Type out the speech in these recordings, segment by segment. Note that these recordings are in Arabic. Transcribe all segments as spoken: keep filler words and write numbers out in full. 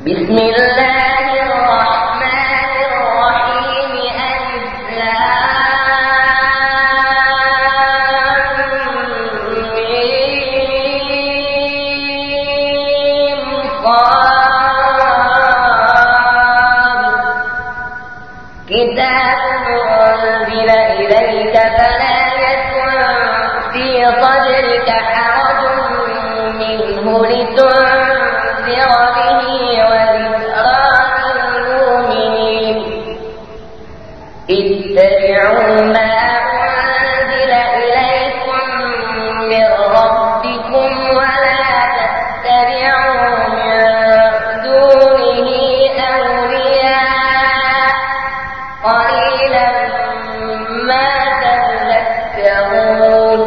بسم الله الرحمن الرحيم. ألف لام ميم صاد. كتاب أنزل إليك فلا يكن في صدرك حرج منه لتنذر به وذكرى للمؤمنين. اتبعوا ما أنزل إليكم من ربكم ولا تتبعوا من دونه أولياء قليلا ما تذكرون.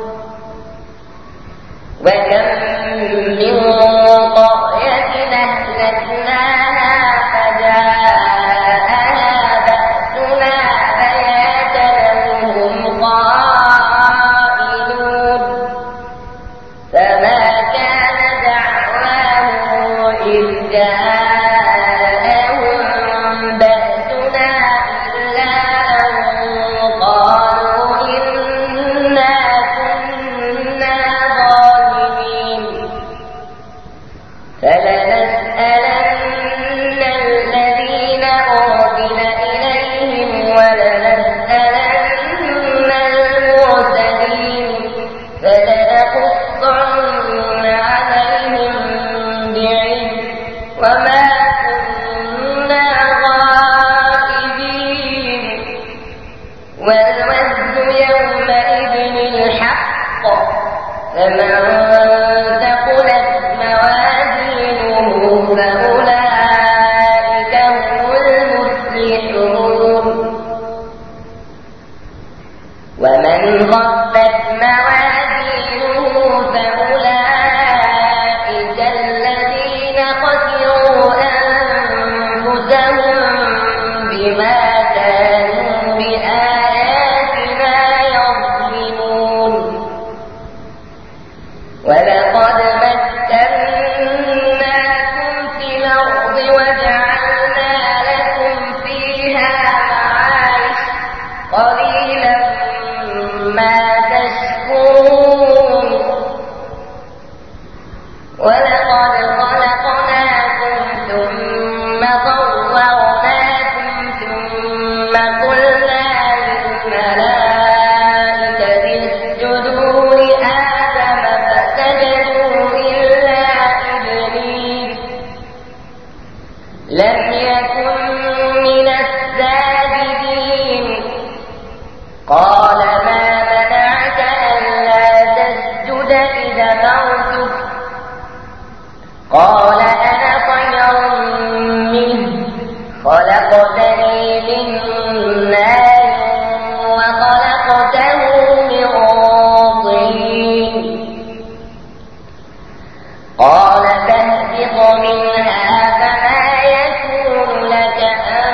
وكم من قرية أهلكناها فجاءها بأسنا بياتا وهم قائلون. فما كان دعواهم إذ جاءهم بأسنا إلا أن قالوا إنا كنا ظالمين. فلنسألن الذين أرسل إليهم ولنسألن المرسلين فلنقصن عليهم بعلم وما كنا غائبين. والوزن يومئذ الحق فمن ثقلت موازينه فأولئك هم المفلحون. ومن خفت موازينه فأولئك الذين خسروا أنفسهم بما كانوا بآياتنا يظلمون. ولقد مكناكم في الأرض وجعلنا لكم فيها معايش قليلا ما تشكرون. ولقد خلقناكم ثم صورناكم ثم قلنا للملائكة اسجدوا لآدم فسجدوا إلا إبليس لم يكن من الساجدين. قال ما منعك ألا تسجد إذ أمرتك؟ قال أنا خير منه خلقتني من نار وخلقته من طين. قال فاهبط منها فما يكون لك أن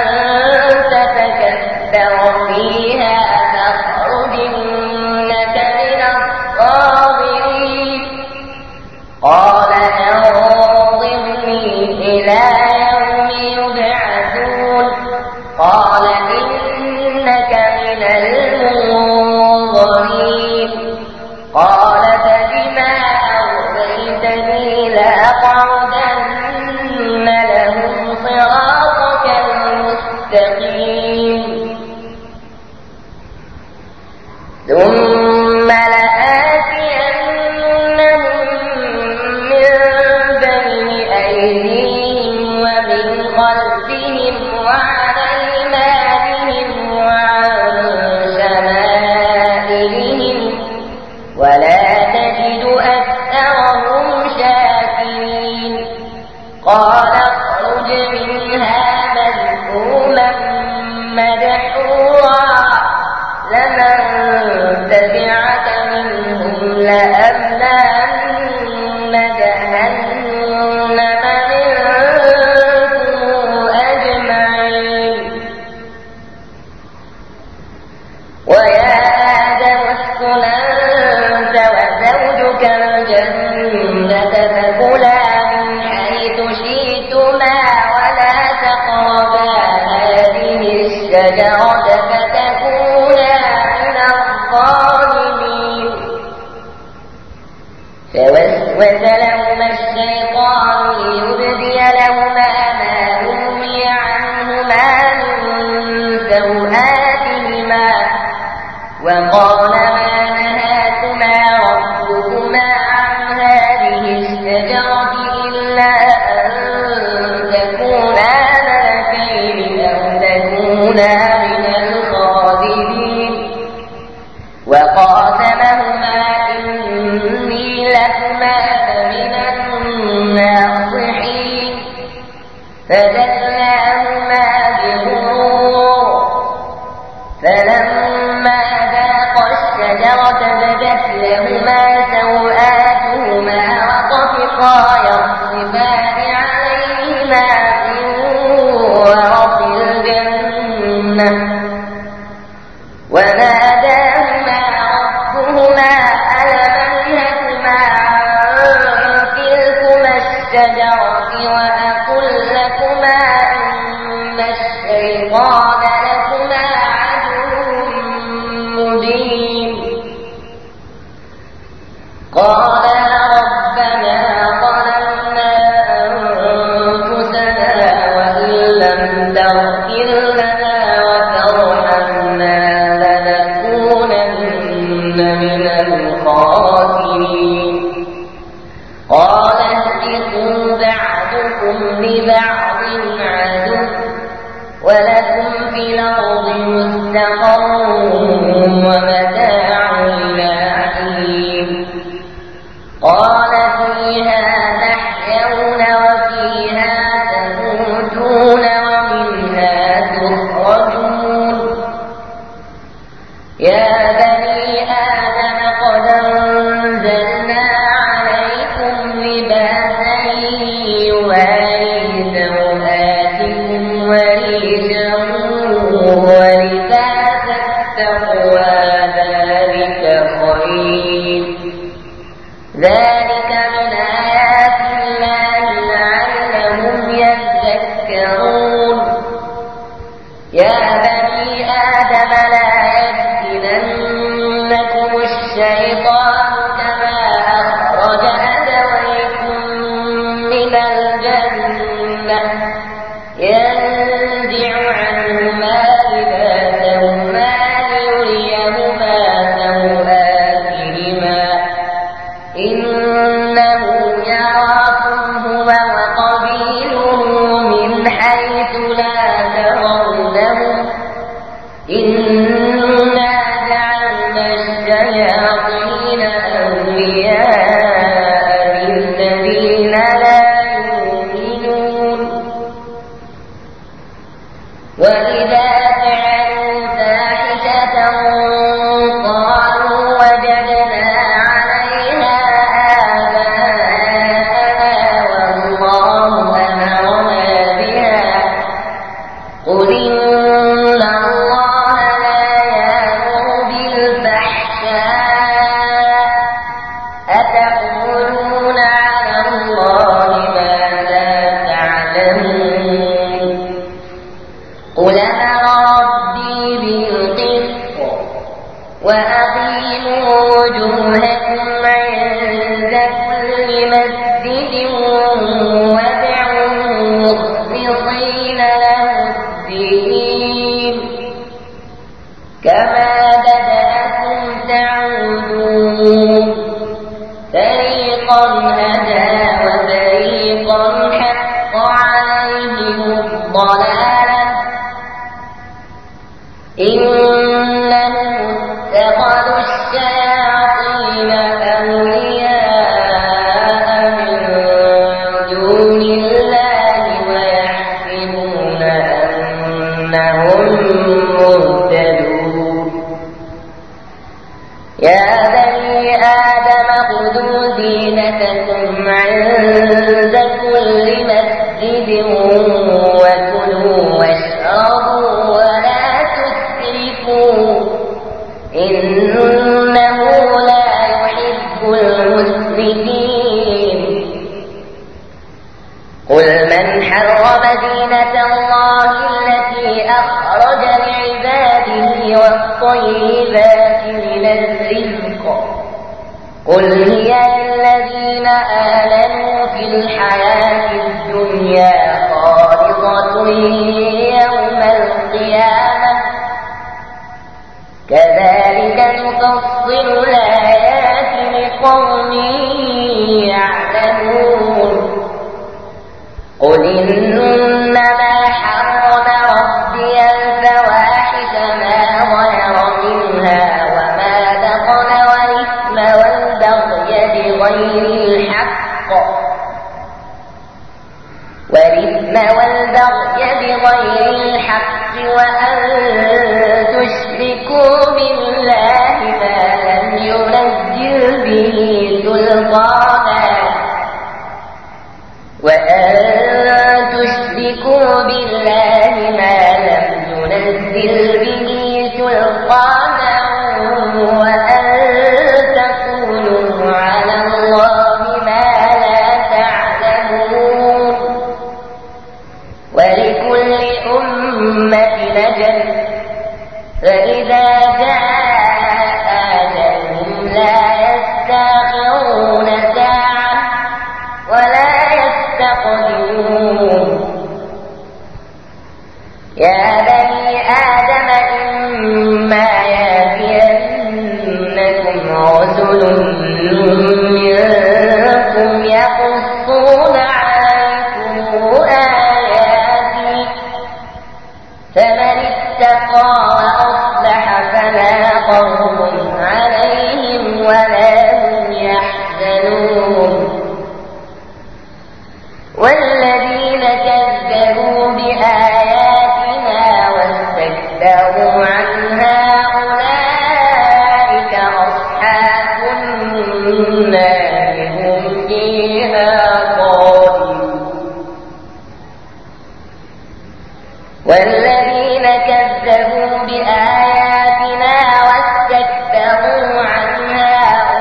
تتكبر فيها فاخرج إنك من الصاغرين. قال أنظرني إلى يوم يبعثون. قال إنك من المنظرين. قال فبما أغويتني لأقعدن لهم صراطك المستقيم ثم لآتينهم من بين أيديهم ومن خلفهم وعن أيمانهم وعن شمائلهم ولا تجد أكثرهم شاكرين. قال اخرج منها مذءوما مدحورا لمن تبعك منهم لأملأن جهنم منكم أجمعين. ويا آدم اسكن أنت وزوجك الجنة فكلا من حيث شئتم عليهما ولا تقربا هذه الشجرة فتكونا من الظالمين. فوسوس لهما الشيطان ليبدي لهما ما نهي عنهما من سوآتهما وقال ما نهاكما ربكما عن هذه الشجرة إلا أن تكونا ملكين أو تكونا من الخالدين. وقاسمهما إني لكما لمن الناصحين. فدلاهما بغرور فلما ذاقا الشجرة بدت لهما سوآتهما وطفقا يخصفان عليهما من ورق الجنة وناداهما ربهما ألم أنهكما عن تلكما الشجرة وأقل لكما إن الشيطان لكما عدو مبين. قالا ربنا ظلمنا أنفسنا وإن لم تغفر لنا وترحمنا لنكونن من الخاسرين. قال اهبطوا بعضكم لبعض عدو ولكم في الأرض مستقر ومتاع إلى حين. قال فيها تحيون وفيها تموتون ومنها تخرجون. يا بني آدم قد أنزلنا عليكم لباسا يواري سوآتكم وريشا ولباس التقوى ذلك خير. ذلك من آيات الله لعلهم يذكرون. يا بني آدم لا يفتننكم الشيطان كما أخرج أبويكم من الجنة ينزع عنهما لباسهما ليريهما سوآتهما إنه يراكم هو وقبيله من حيث لا ترونهم إنا جعلنا الشياطين أولياء للذين لا يؤمنون. وإذا فعلوا فاحشة قالوا وجدنا عليها آباءنا والله أمرنا بها قل إن الله لا يأمر بالفحشاء أتقولون على الله ما لا تعلمون. قل أمر ربي بالقسط وأقيموا وجوهكم عند كل مسجد وادعوه مخلصين له الدين كما بدأكم تعودون. فريقا هدى وفريقا حق عليهم الضلالة إنهم اتخذوا الشياطين أولياء من دون الله ويحسبون أنهم مهتدون. يا بني آدم خذوا زينتكم عند كل مسجد وكلوا واشربوا ولا تسرفوا إنه لا يحب المسرفين. قل من حرم سنة الله التي أخرج لعباده والطيبات من الرزق قل هي للذين آمنوا في الحياة الدنيا خالصة يوم القيامة كذلك نفصل الآيات لقوم يعلمون قل إنما حرم ربي الفواحش ما ظهر منها وما بطن والإثم والبغي بغير الحق والإثم والبغي بغير الحق وأن تشركوا بالله ما لم ينزل به سلطانا وأن تشركوا بالله ما لم ينزل به سلطانا وأن تقولوا على الله ما لا تعلمون ولكل أمة أجل فإذا جاء أجلهم لا يستأخرون ساعة ولا يستقدمون يا بني آدم إما يأتينكم رسل منكم يقصون عليكم آياتي فمن اتقى وأصلح فلا خوف عليهم ولا هم يحزنون والذين كذبوا بآياتنا واستكبروا عنها أولئك أصحاب النار هم فيها خالدون والذين كذبوا بآياتنا واستكبروا عنها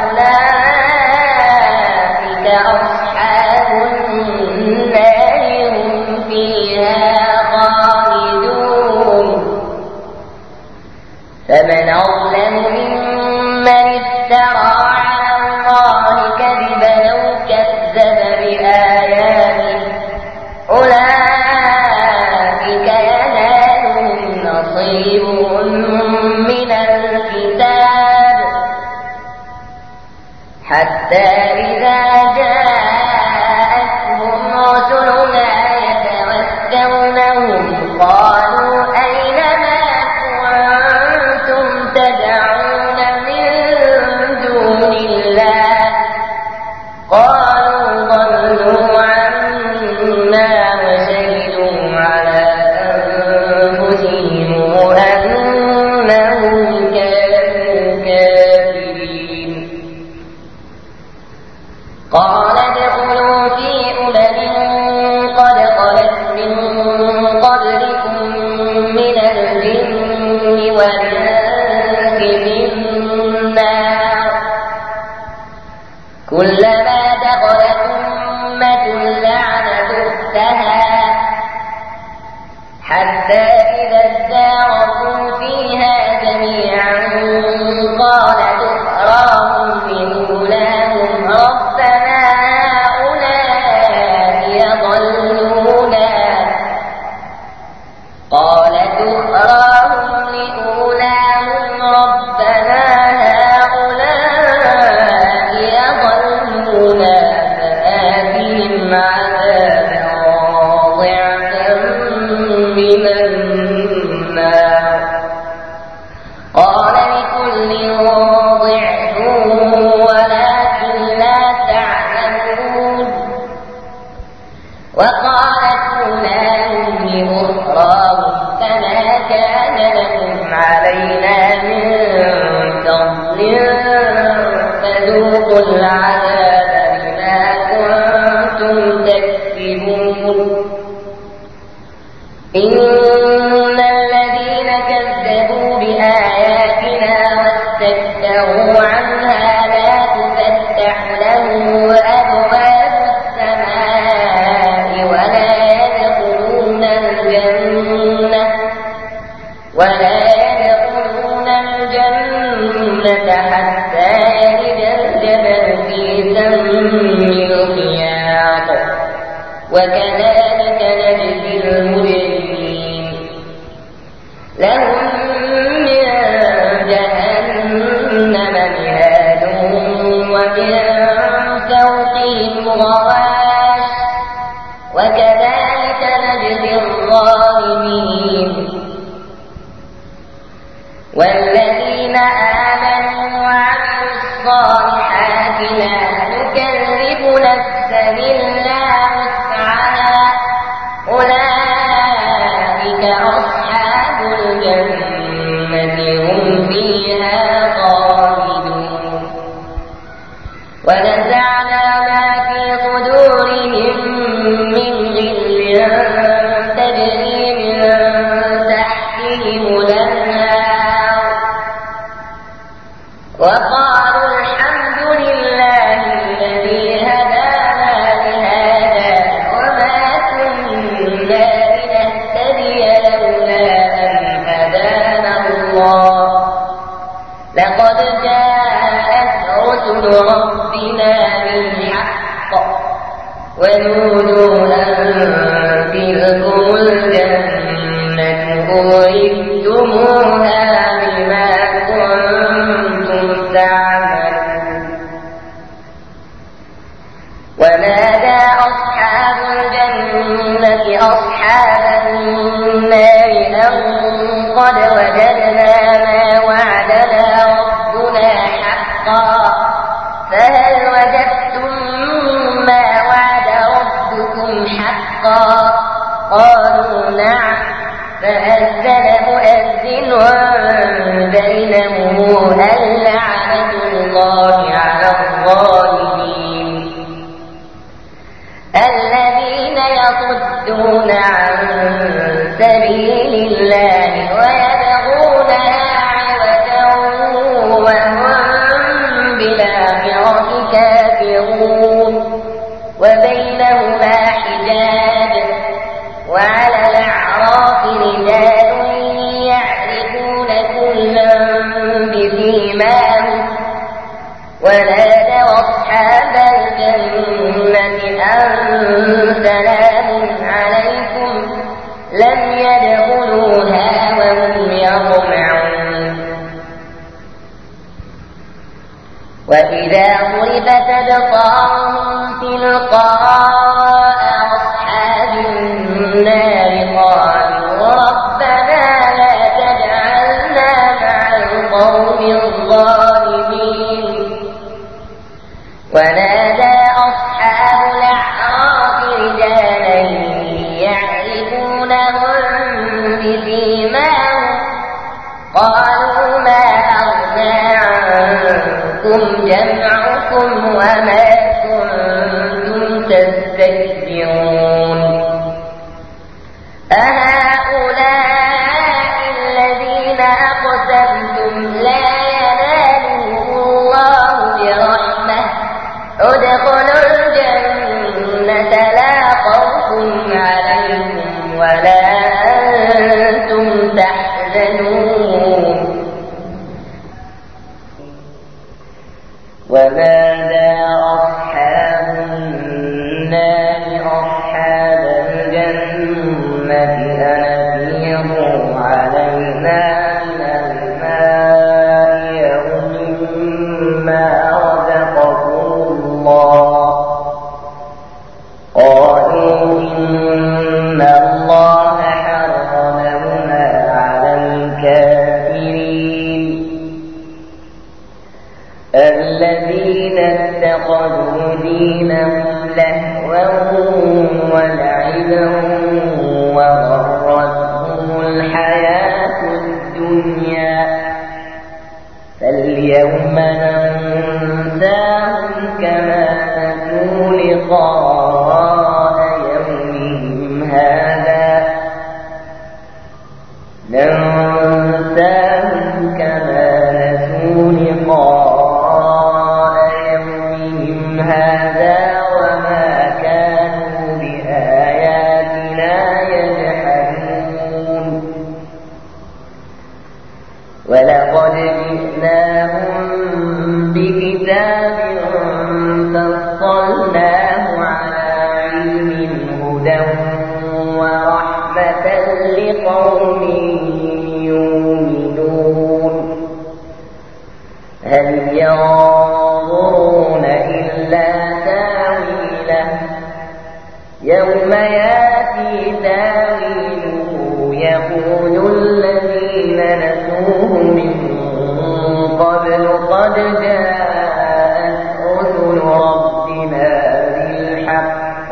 أولئك أصحاب النار هم فيها خالدون فمن أظلم ممن افترى على الله كذبا أو كذب بآياته أولئك ينالهم نصيبهم من الكتاب حتى إذا جاءتهم رسلنا يتوفونهم قالوا أين ما كنتم تدعون من دون الله قالوا ضلوا عنا وشهدوا على أنفسهم أنهم كانوا كافرين قال ادخلوا في أمم قد خلت من قبلكم من الجن والإنس في النار كلما دخلت أمة لعنت أختها حتى إذا اداركوا فيها جميعا قالت أخراهم لأولاهم ربنا هؤلاء يضلونا قالت أخراهم لأولاهم ربنا هؤلاء يضلونا فآتهم عذابا ضعفا من النار قال لكل ضعف ولكن لا تعلمون وقالت أولاهم لأخراهم فما كان لكم علينا من فضل فذوقوا العذاب بما كنتم تكسبون إن الذين كذبوا بآياتنا واستكبروا عنها لا تفتح لهم أبواب السماء ولا يدخلون ولا يدخلون الجنة حتى يلج الجبل في سم الخياط وكذلك نجزي المجرمين لهم من جهنم مهاد ومن فوقهم غواش وكذلك نجزي الظالمين والذين آمنوا وعملوا الصالحات لا نكلف نفسا إلا وسعها أولئك أصحاب الجنة هم فيها خالدون ونزعنا ما في صدورهم من غل تجري من تحتهم الأنهار وقالوا الحمد لله الذي هدانا لهذا وما كنا لنهتدي لولا أن هدانا الله لقد جاءت رسل ربنا بالحق ونودوا أن تلكم الجنة أورثتموها بما كنتم تعملون ونادى أصحاب الجنة أصحاب النار أن قد وجدنا ما وعدنا ربنا حقا فهل وجدتم ما وعد ربكم حقا قالوا نعم فأذن مؤذن بينهم اللعنة الله على الظالمين الذين يصدون عن سبيل الله ويبغونها عوجا وهم بالآخرة كافرون وبينهما حجاب وعلى الأعراف رجال يعرفون كلا بسيماهم ونادوا أصحاب الجنة أن سلام عليكم لم يدخلوها وهم يطمعون وإذا ضربت أبصارهم تلقاء أصحاب النار قالوا ربنا لا تجعلنا مع القوم الظالمين ونادى أصحاب الأعراف رجالا يعرفونهم بسيماهم قالوا ما أغنى عنكم جمعكم وما كنتم تستكبرون أهؤلاء الذين أقسمتم لا ينالهم الله برحمة ادخلوا الجنة لا خوف عليكم ولا أنتم تحزنون ونادى أصحاب النار أصحاب الجنة أن أفيضوا علينا من الماء مما رزقكم الله قالوا إن الله حرمهما على الكافرين الذين اتخذوا دينهم لهوا ولعبا وغروا ورحمة لقوم يؤمنون هل ينظرون إلا تاويله يوم يأتي تاويله يقول الذين نسوه من قبل قد جاءت رسل ربنا بالحق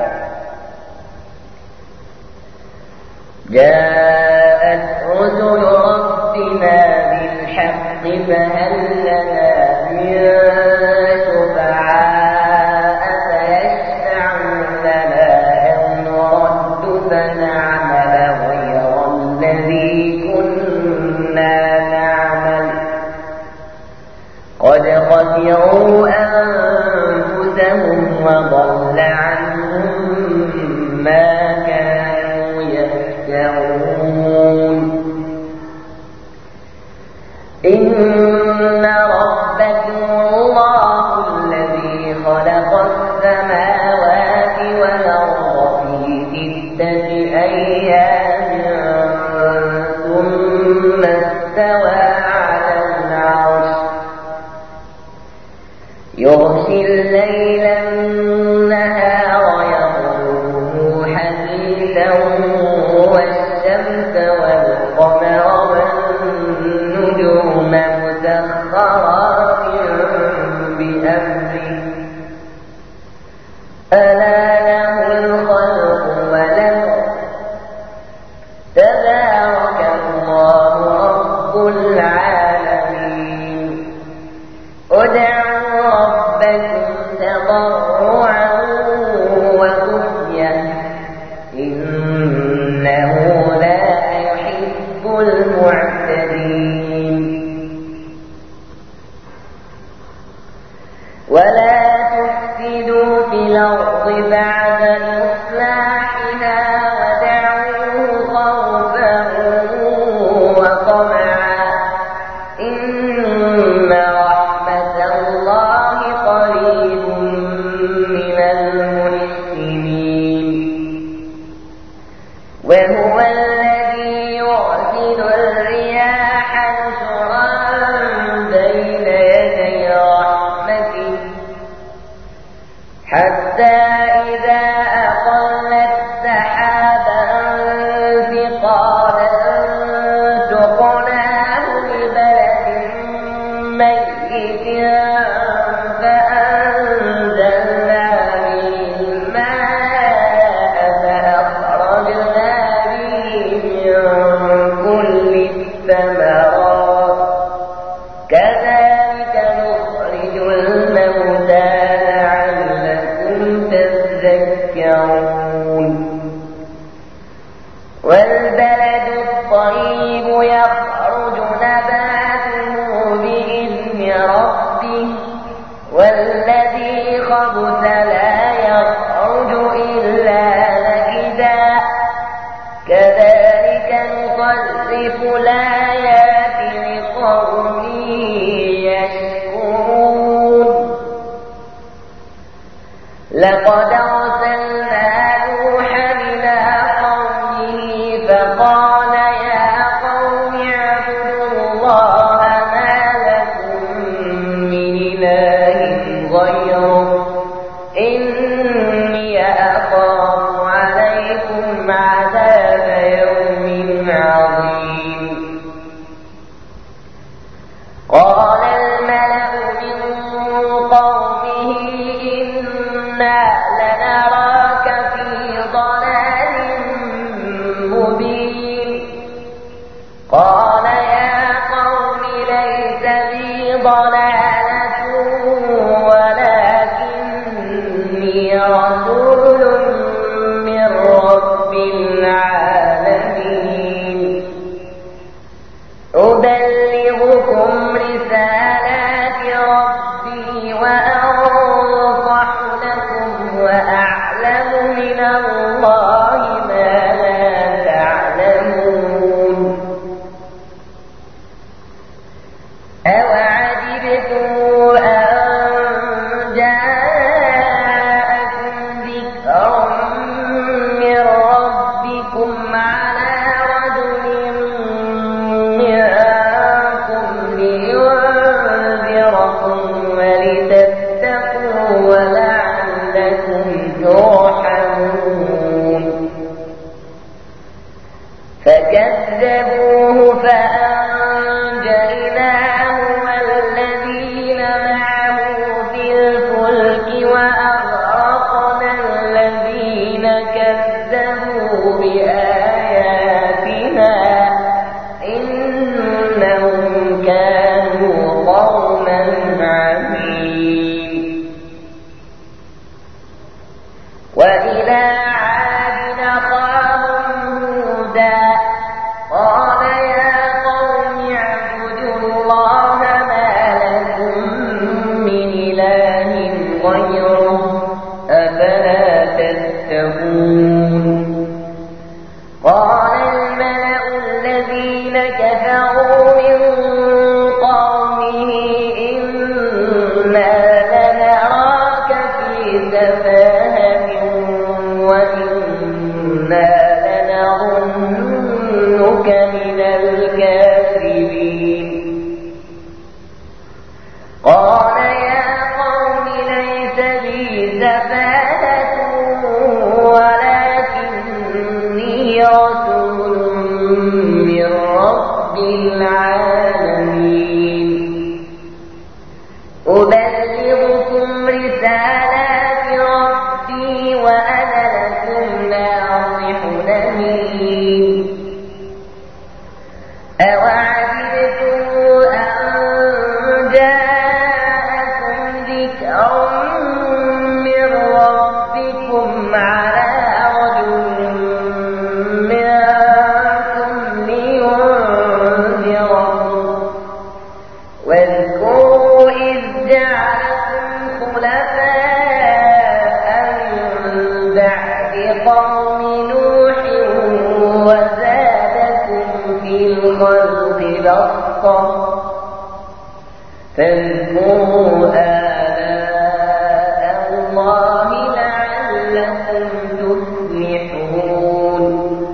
جاءت رسل ربنا بالحق فهل لنا من شفعاء فيشفعوا لنا أو نرد فنعمل غير الذي كنا نعمل قد خسروا أنفسهم وضل عنهم ما كانوا يفترون إن ربكم الله الذي خلق السماوات والأرض في ستة أيام ثم استوى على العرش يغشي الليل النهار يطلبه حثيثا والشمس والقمر والنجوم مسخرات بأمره ألا له الخلق والأمر تبارك الله رب العالمين ادعوا ربكم تضرعا وخفية إنه لا يحب المعتدين ولا تفسدوا في الأرض بعد إصلاحها ودعوه خوفا وطمعا إن رحمة الله قريب من المحسنين وهو الذي يرسل الرياح نشرا بين يدي رحمته حتى إذا أقلت سحابا ثقالا سقناه لبلد ميت فأنزلنا به الماء فأخرجنا به من كل الثمرات كذلك نخرج الموتى لعلكم تذكرون والبلد الطيب يخرج نباته بإذن ربه والذي خبث لا يخرج إلا نكدا كذلك نصرف الآيات لقوم يشكرون لقد أرسلنا نوحا إلى قومه فقال يا قوم اعبدوا الله ما لكم من إله غيره إني أخاف عليكم عذاب يوم عظيم قال الملأ من قومه إنا لنراك في ضلال مبين فكذبوه فأنجيناه والذين معه في الفلك وأغرقنا الذين كذبوا بآياتنا إنهم كانوا قوما عمين. وإلى عاد أخاهم هودا قال يا قوم اعبدوا الله ما لكم من إله غيره أفلا تتقون. قال الملأ الذين كفروا من قومه إنا لنراك في سفاهة وإنا لنظنك من الكاذبين. قال يا قوم ليس بي سفاهة ولكني رسول من رب العالمين أبلغكم رسالات ربي وأنا لكم ناصح أمين. أوعجبتم أن جاءكم ذكر من ربكم على رجل منكم لينذركم واذكروا إذ جعلكم خلفاء من بعد قوم نوح وزادكم في الخلق بسطة فاذكروا آلاء الله لعلكم تفلحون.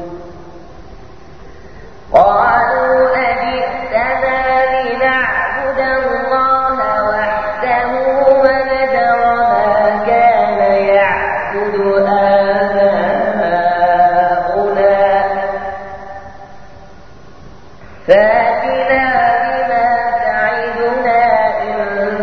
قالوا أجئتنا لنعبد الله وحده ونذر ما كان يعبد آباؤنا فاتنا بما تعدنا إن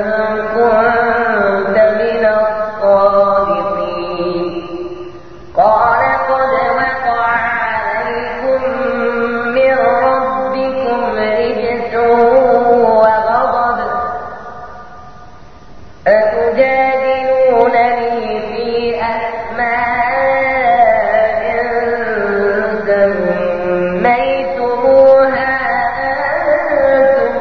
كنت من الصادقين. قال قد وقع عليكم من ربكم رجس وغضب أتجادلونني في أسماء سميتموها أنتم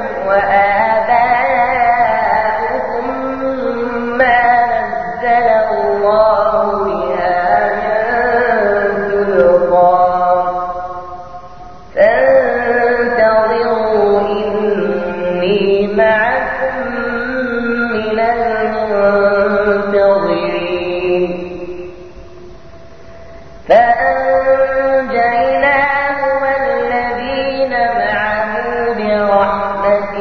وآباؤكم ما نزل الله بها من سلطان فانتظروا إني معكم من المنتظرين. فأنجيناه والذين معه برحمة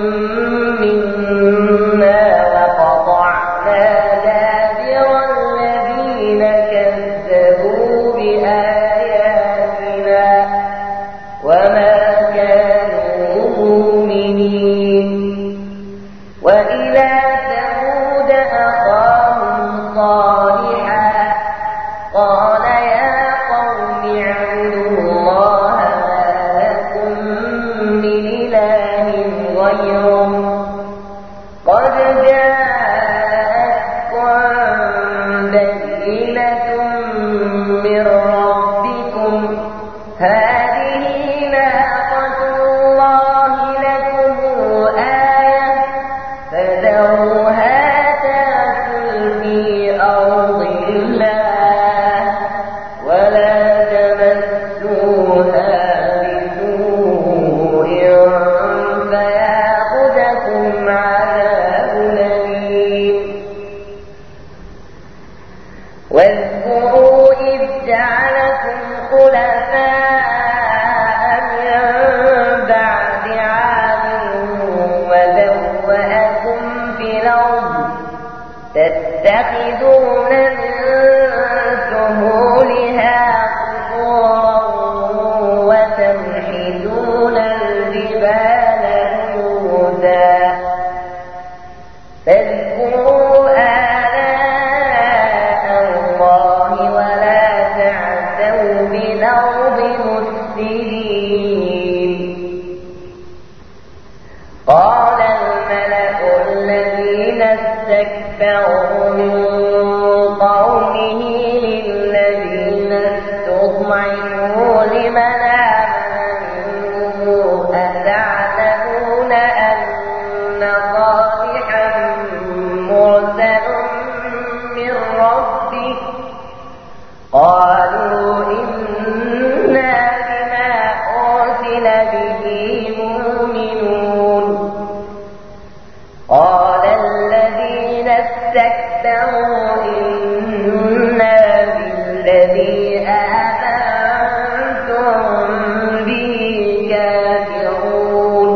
منا وقطعنا دابر الذين كذبوا بآياتنا وما كانوا مؤمنين. وإلى ثمود أخاهم صالحا قال يا قوم اعبدوا الله ما لكم من إله غيره قد جاءتكم بينة من ربكم هذه ناقة الله لكم آية فذروها تأكل في أرض الله ولا تمسوها بسوء فيأخذكم عذاب أليم. واذكروا إذ جعلكم خلفاء من بعد عاد وبوأكم في الأرض تتخذون من سهولها قصورا وتمشون استكبروا من قومه للذين استضعفوا لمن آمن منهم أتعلمون أن صالحا مرسل من ربه قالوا إنا بما أرسل به مؤمنون قال الذين استكبروا إنا بالذي آمنتم به كافرون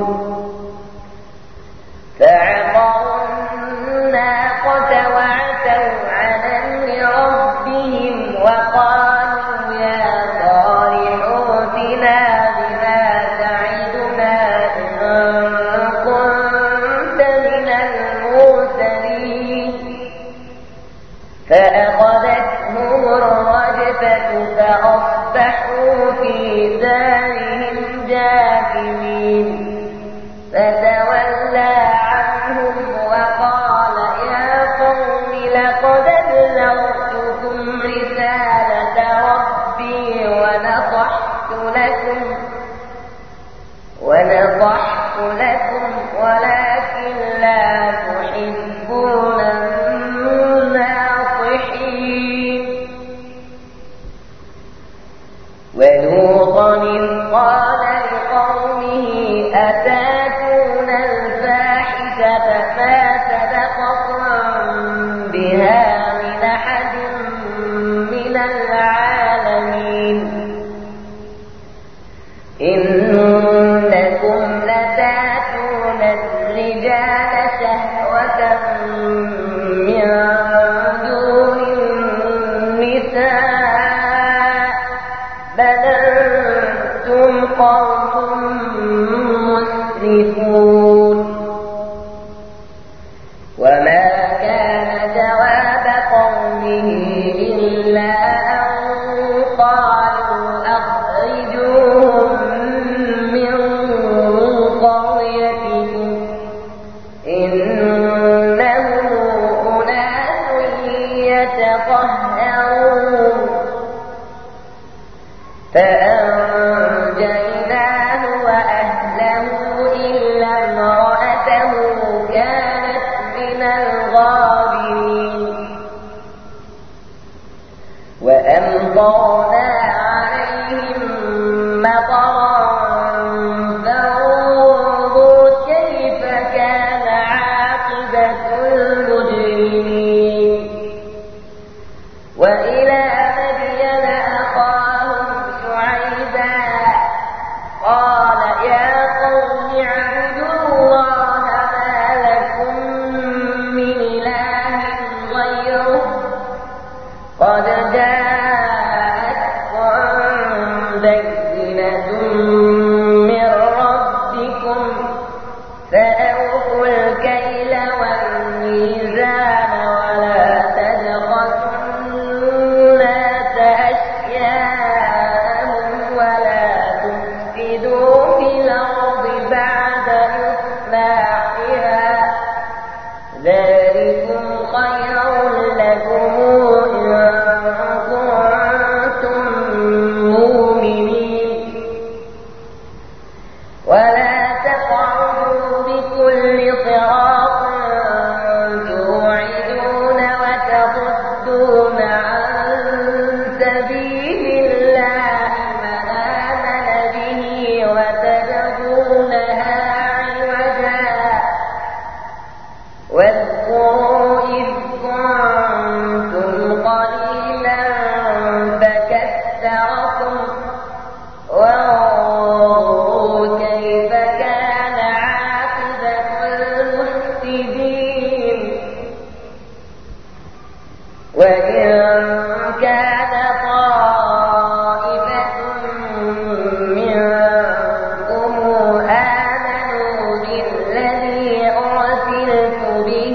فعقروا الناقة وعتوا عن أمر ربهم وقالوا يا صالح ائتنا بما تعدنا إن كنت من المرسلين فأخذتهم الرجفة فأصبحوا في دارهم جاثمين فتولى عنهم وقال يا قوم لقد أبلغتكم رسالة ربي ونصحت لكم ونصحت لكم ولكن لا تحبون الناصحين ولوطا إذ قال لقومه أتاتون الفاحشة ما سبقكم بها من أحد من العالمين إنكم لتأتون الرجال شهوة من دون النساء بل أنتم قوم مسرفون وما كان جواب قومه إلا أن قالوا أخرجوهم من قريتكم إنهم أناس يتطهرون فأنجيناه وأهله إلا امرأته كانت من الغابرين وأمطرنا عليهم مطرا فانظر كيف كان عاقبة المجرمين وإلى مدين أخاهم شعيبا قال يا قوم اعبدوا الله ما لكم من إله غيره قد جاءتكم بينة من ربكم فأوفوا الكيل والميزان ولا تبخسوا الناس أشياءهم ولا تفسدوا في الأرض بعد إصلاحها ذلكم خير لكم إن كنتم مؤمنين ولا تقعدوا بكل صراط توعدون وتصدون عن سبيل الله من آمن به وتبغونها عوجا واذكروا إذ كنتم قليلا فكثركم وانظروا كيف كان عاقبة المفسدين وإن كان طائفة منكم آمنوا بالذي أرسلت به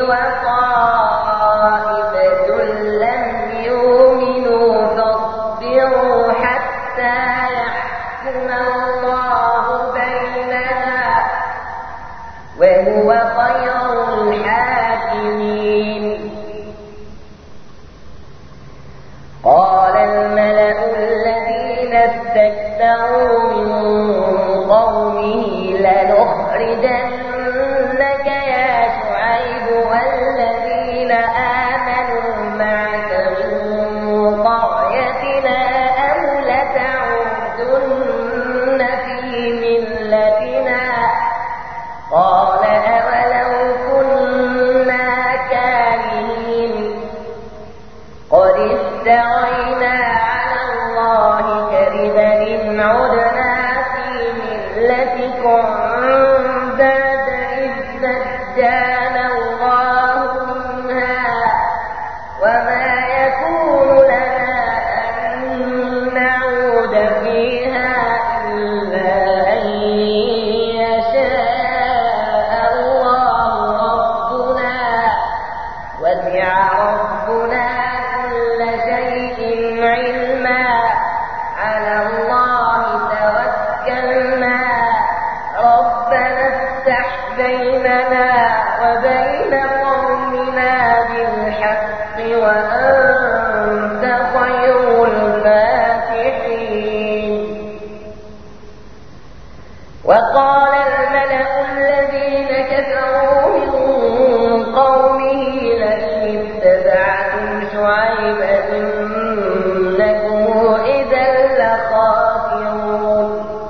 وطائفة لم يؤمنوا فاصبروا حتى يحكم الله بيننا وهو خير الحاكمين كفروا من قومه لنخرجنك يا شعيب والذين آمنوا معك من قريتنا أو لتعودن في ملتنا قال أولو كنا كارهين قد افترينا على الله كذبا إن عدنا في ملتكم بعد إذ نجانا الله منها وما يكون لنا أن نعود فيها إلا أن يشاء الله ربنا وسع ربنا كل شيء علما على الله توكلنا ربنا افتح بيننا وبين قومنا بالحق وأنت خير الفاتحين. وقال الملأ الذين كفروا من قومه لئن اتبعتم شعيبا إنكم إذا لخاسرون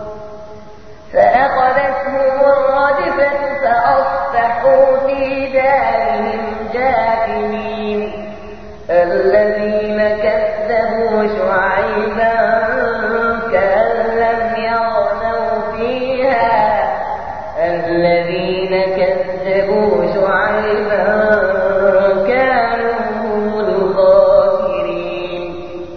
فأخذتهم الرجفة فأصبحوا في دارهم جاثمين. الذين كذبوا شعيبا كأن لم يغنوا فيها الذين كذبوا شعيبا كانوا هم الخاسرين.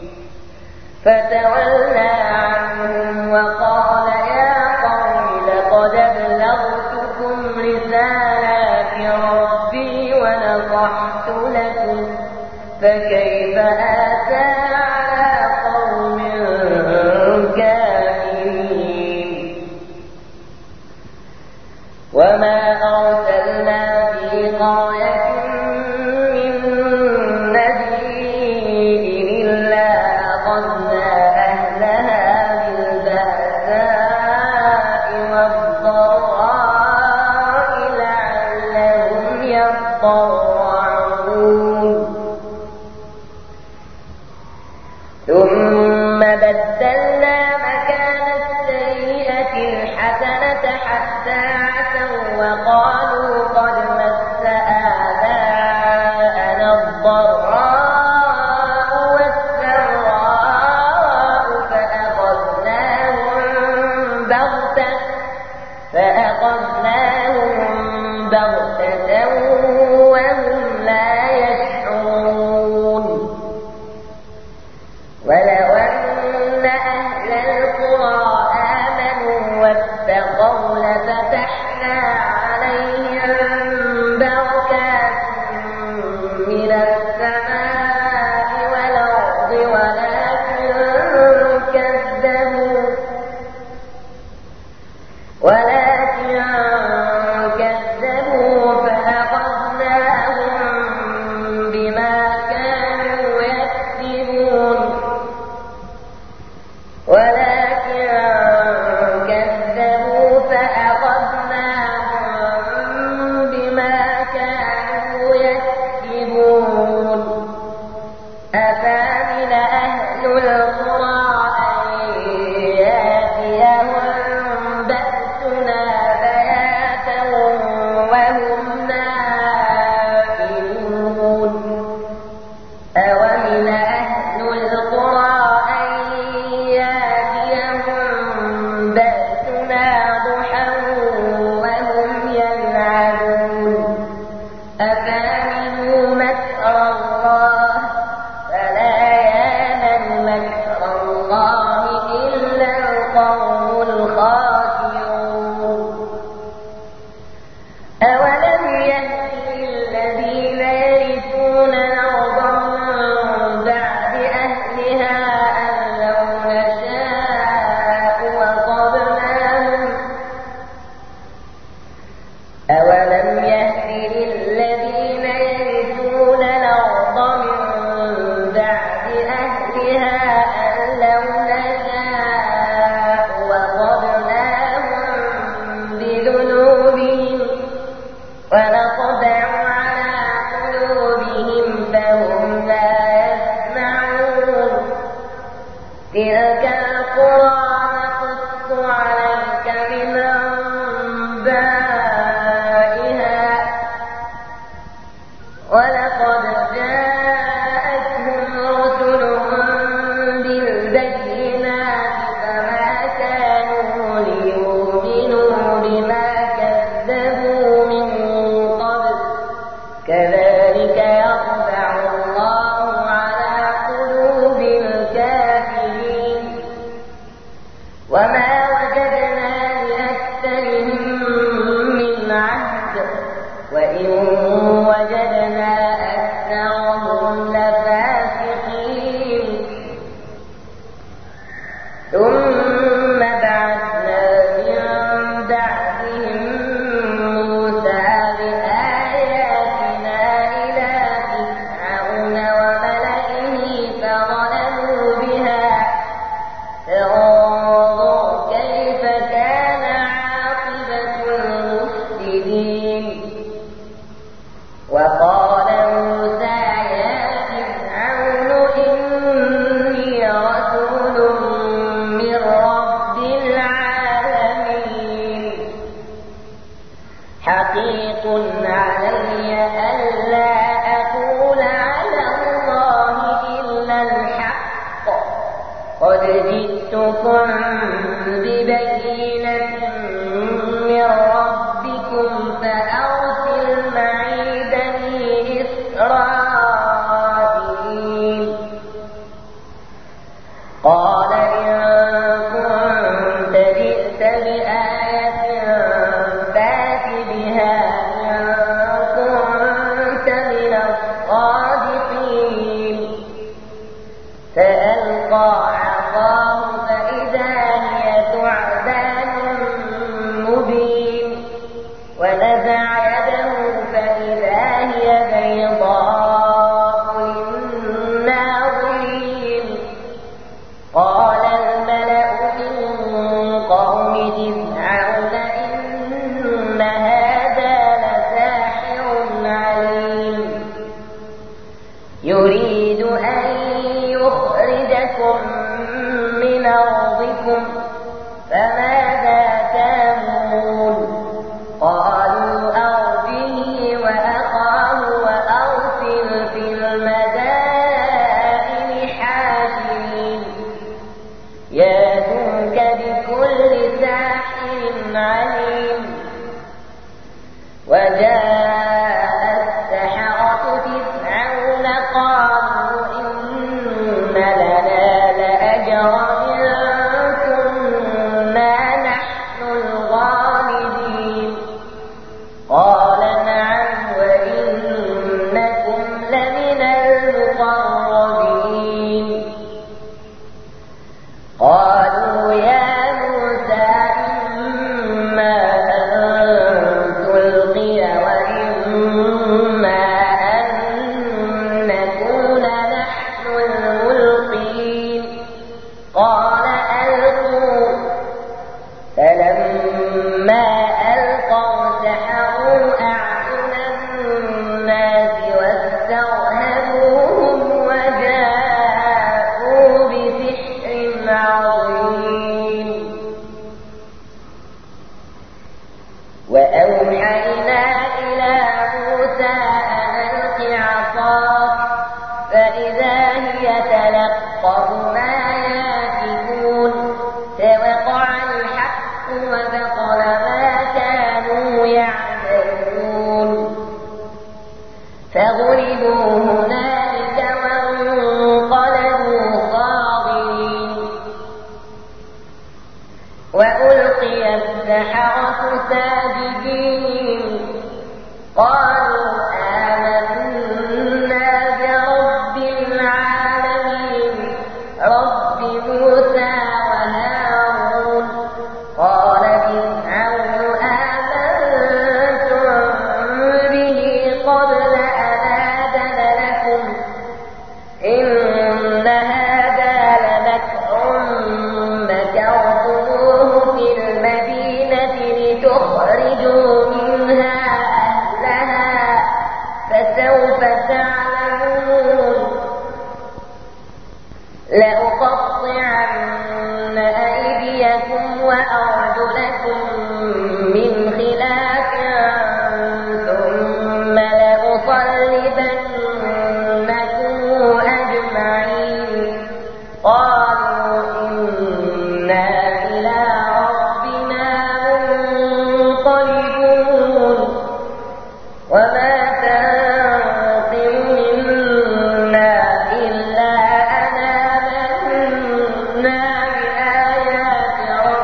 فتولى عنهم وقال يا قوم لقد أبلغتكم رسالات ربي ونصحت لكم فكيف آسى على قوم كافرين. وما أرسلنا في قرية من نبي إلا أخذنا أهلها بالبأساء والضراء لعلهم يضرعون. ثم بدلنا مكان السيئة الحسنة حتى عتوا وقالوا قد مس آباءنا الضراء والسراء فأخذناهم بغتة فأخذناهم بغتة وهم لا يشعرون. ولو أن أهل القرى آمنوا واتقوا لفتحنا عليهم بركات من السماء والأرض ولكن كذبوا ولكن وما وجدنا لأكثرهم من عهد وإن وجدنا أكثرهم لفاسقين ثم بعثنا من بعدهم موسى بآياتنا إلى فرعون وملئه فظلموا بها فانظر كيف كان عاقبة المفسدين وقال موسى يا فرعون إني رسول من رب العالمين حقيق علي ألا أقول على الله إلا الحق قد جئتكم ببينة من ربكم فأرسل معي بني إسرائيل قال إن كنت جئت بآية فات بها إن كنت من الصادقين فألقى عصاه فإذا هي ثعبان مبين ونزع يده فإذا هي بيضاء للناظرين قال الملأ من قوم فرعون إن هذا لساحر عليم يريد أن يخرجكم من أرضكم فماذا تأمرون قالوا أرجه وأخاه وأرسل في المدائن حاشرين يأتوك بكل ساحر عليم وجاء السحرة فرعون قالوا إن لنا لأجرا إن كنا نحن الغالبين قال نعم وإنكم لمن المقربين قالوا يا موسى إما أن تلقي وإما أن نكون نحن الملقين قال ألقوا فلما ألقوا سحروا أعين الناس واسترهبوهم وجاءوا بسحر عظيم وأوحينا إلى موسى أن ألق عصاك فإذا هي تلقف ما يافكون فوقع الحق وبطل ما كانوا يعملون فغلبوا هنالك وانقلبوا صاغرين وألقي السحرة ساجدين قالوا آمنا برب العالمين رب موسى وهارون قال فرعون آمنتم به قبل أن آذن لكم إن هذا لمكر مكرتموه في المدينة لتخرجوا منها أهلها فسوف تعلمون لأقطعن أيديكم وأرجلكم من خلاف ثم لأصلبنكم أجمعين قالوا إنا إلى ربنا منقلبون وما تنقم منا إلا أن آمنا بآيات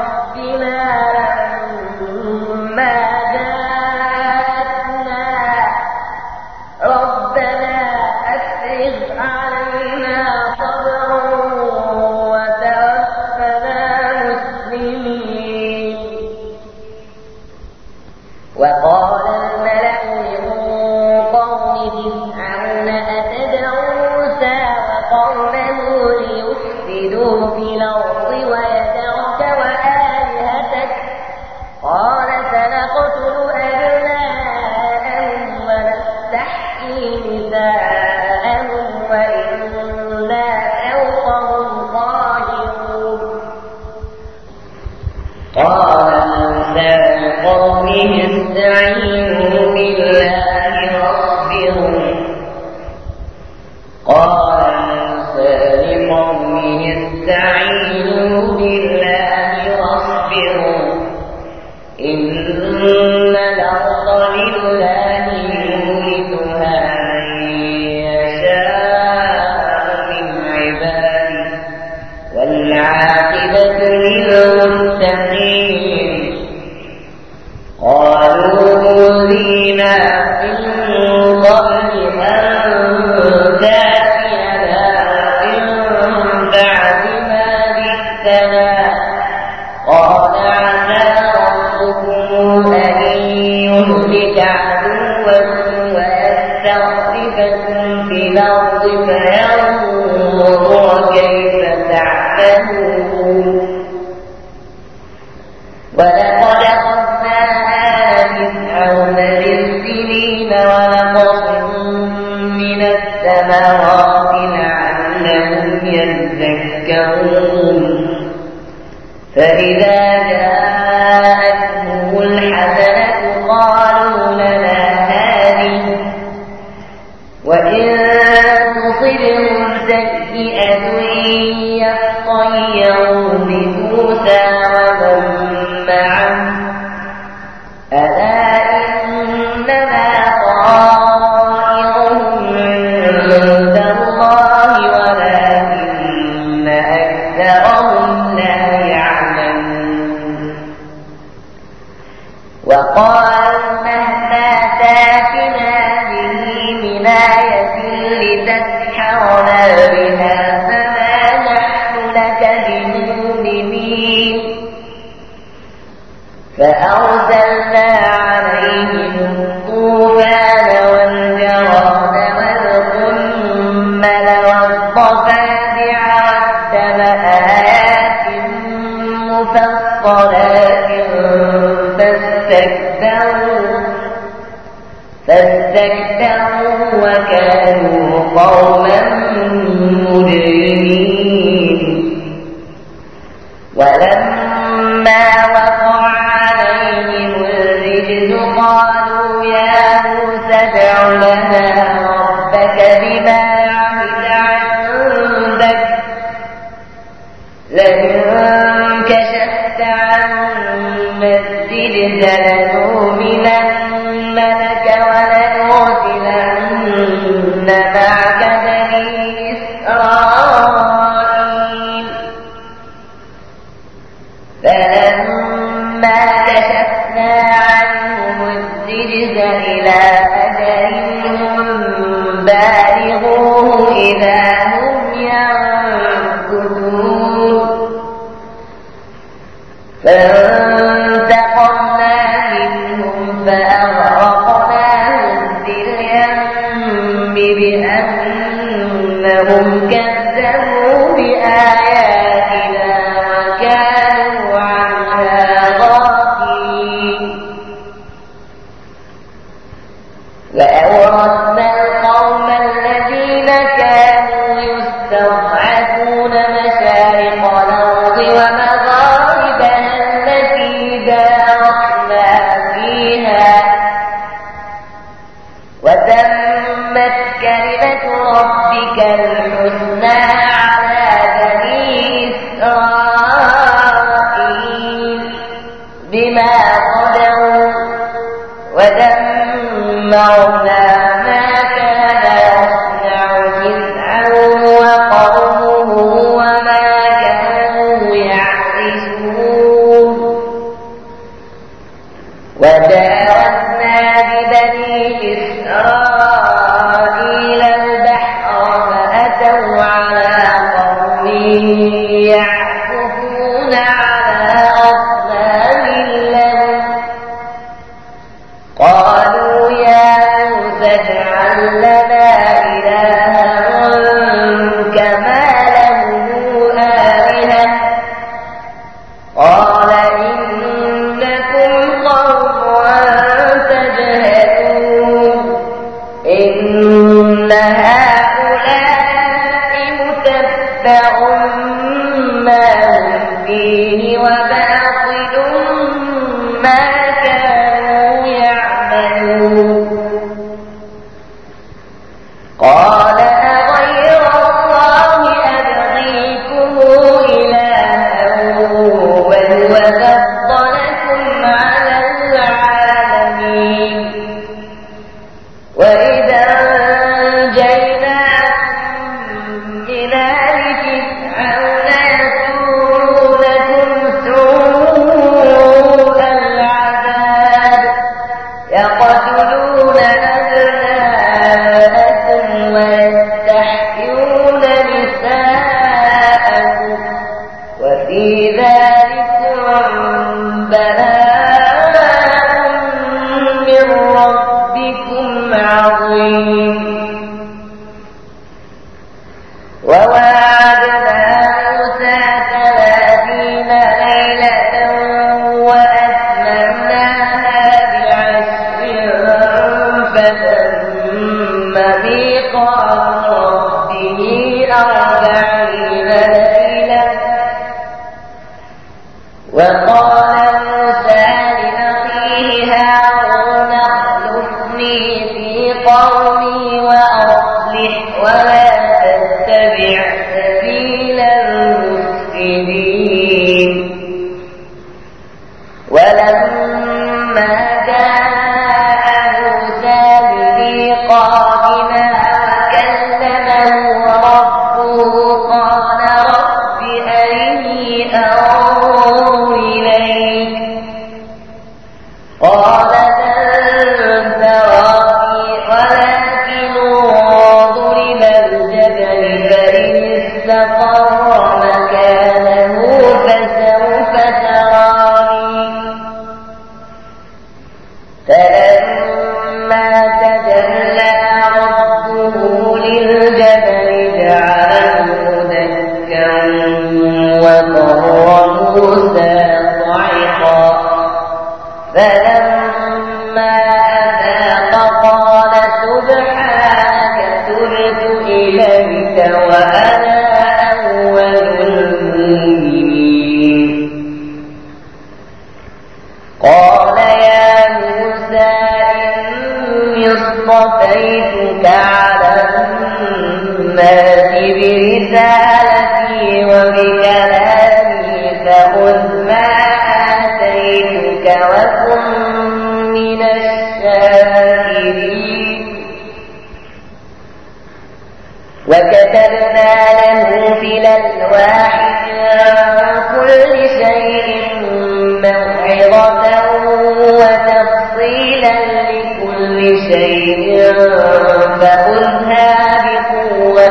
قال موسى لقومه استعينوا بالله واصبروا قال موسى لقومه استعينوا بالله واصبروا إن الأرض لله يورثها من يشاء من عباده والعاقبة للمتقين قالوا أوذينا من قبل أن تأتينا من بعد ما جئتنا قال عسى ربكم أن يهلك عدوكم ويستخلفكم في الأرض فينظر كيف تعملون ولقد أخذنا آل فرعون بالسنين ونقص من الثمرات لعلهم يذكرون فإذا جاءتهم الحسنة قالوا لنا هذه وإن تصبهم سيئة يطيروا بموسى ومن معه ألا إنما طائرهم عند الله ولكن أكثرهم لا يعلمون وقالوا مهما تأتنا به من آية لتسحرنا بها فما نحن لك بمؤمنين فأرسلنا عليهم الطوفان والجراد والقمل والضفادع والدم آيات مفصلات فاستكبروا فاستكبروا وكانوا قوما مجرمين ولما وقع عليهم الرجز قالوا يا موسى ادع لنا ربك بما عهد عندك لئن كشفت عنا الرجز لنؤمنن لك ولنرسلن معك بني إسرائيل فلما كشفنا عنهم الرجز إلى أجل هم بالغوه إذا هم ينكثون فانتقمنا منهم فأغرقناهم في اليم بأنهم كذبوا بآياتنا وكانوا عنها غافلين وأورثنا القوم الذين كانوا يستضعفون مشارق الأرض ومغاربها التي باركنا فيها وتمت كلمة ربك الحسنى على بني إسرائيل بما صبروا ودمرنا ما كان يصنع فرعون وقومه وما كانوا يعرشون وجاوزنا ببني إسرائيل البحر فأتوا على قوم يعكفون على أصنام لهم قالوا يا موسى اجعل لنا إلها كما لهم آلهة قال إنكم قوم تجهلون بلاء من ربكم عظيم. وواعدنا موسى ثلاثين ليلة وأتممناها بعشر فتم ميقات ربه أربعين ليلة. وقال موسى لأخيه هارون اخلفني في قومي وأصلح ولا تتبع سبيل المفسدين. ولما جاء موسى بميقاتنا وكلمه ربه قال رب أرني أنظر إليك. قال لن تراني ولكن انظر إلى الجبل فإن استقر مكانه فسوف تراني. فلما تجلى ربه للجبل جعله دكا وخر موسى صعقا. فلما أفاق قال سبحانك تبت إليك وأنا أول المؤمنين. قال يا موسى إني اصطفيتك على الناس برسالتي وبكلامي فخذ ما آتيتك وكن من الشاكرين. وكتبنا له في الألواح كل شيء موعظة وتفصيلا لكل شيء فخذها بقوة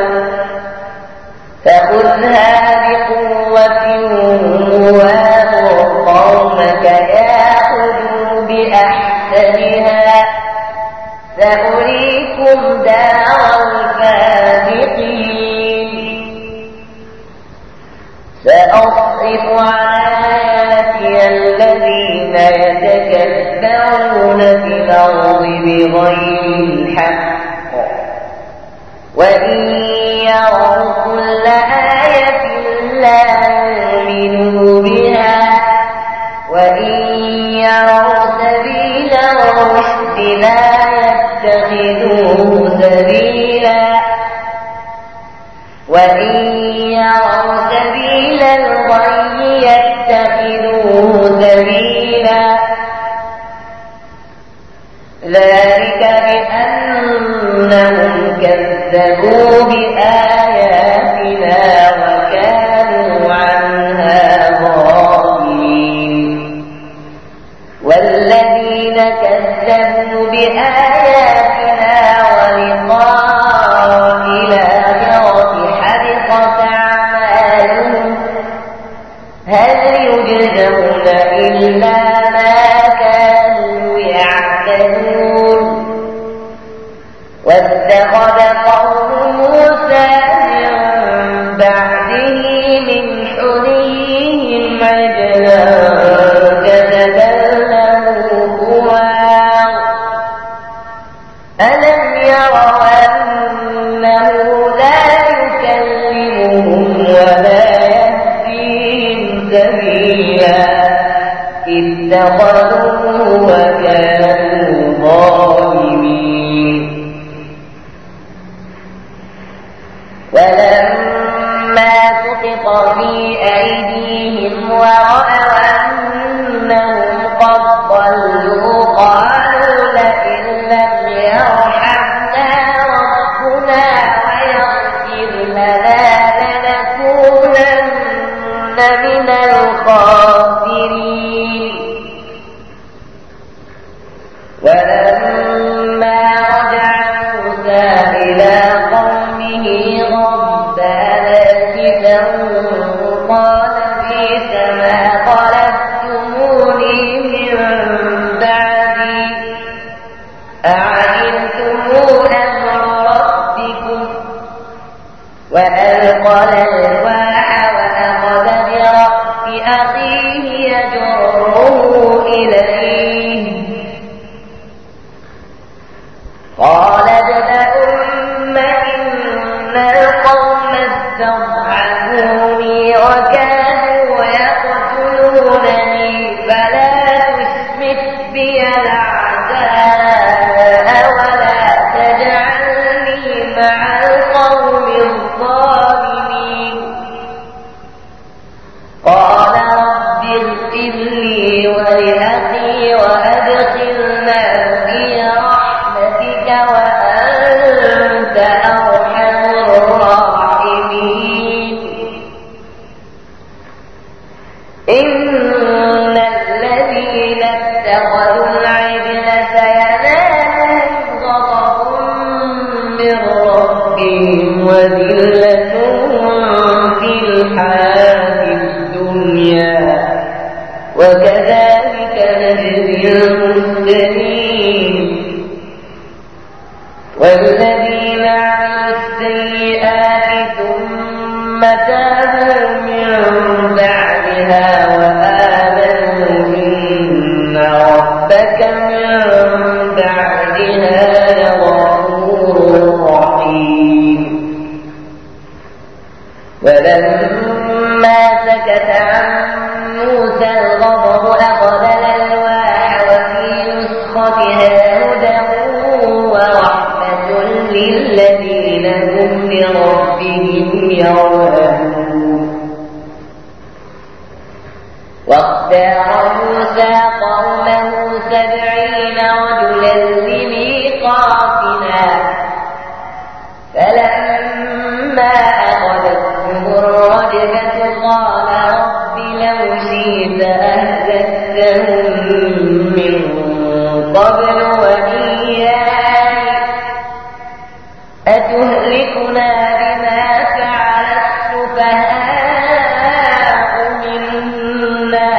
فخذها بقوة وأمر قومك يأخذوا بأحسنها سأريكم دار الفاسقين. سأصرف عن آياتي الذين يتكبرون في الأرض بغير الحق وإن يروا كل آية لا يؤمنوا بها وإن يروا سبيل الرشد لا يتخذوه سبيلا وإن يروا سبيل الغي يتخذوه سبيلا. ذلك بأنهم كذبوا بآياتنا وكانوا عنها غافلين. والذين كذبوا بآياتنا ولقاء الآخرة حبطت أعمالهم هل يجزون إلا ما كانوا يعملون. واتخذ قوم موسى من بعده من حليهم عجلا جسدا له خوار ألم يروا أنه لا يكلمهم ولا يهديهم سبيلا اتخذوه وكانوا ظالمين. ولما سقط في أيديهم ورأوا أنهم قد ضلوا قالوا لئن لم يرحمنا ربنا ويغفر لنا لنكونن من الخاسرين. إليه قال ابن أم إن القوم استضعفوني وكانوا يقتلونني فلا تشمت بي الأعداء ولا تجعلني مع القوم الظالمين قال رب اغفر لي ولأخي وأدخلنا في رحمتك وأنت أرحم الراحمين إن الذين اتخذوا العجل سينالهم غضب من ربهم وذلة في الحياة الدنيا وكذلك نجزي المفترين والذين عملوا السيئات ثم تابوا من بعدها وآمنوا إن ربك من بعدها لغفور رحيم ولما سكت عن موسى الغضب أخذ الألواح وفي نسختها هدى ورحمة للذين هم لربهم يرهبون واختار موسى قومه سبعين رجلا لميقاتنا فلما أخذتهم الرجفة قال رب لو شئت أهلكتهم من قبل وإياي أتهلكنا بما فعل السفهاء منا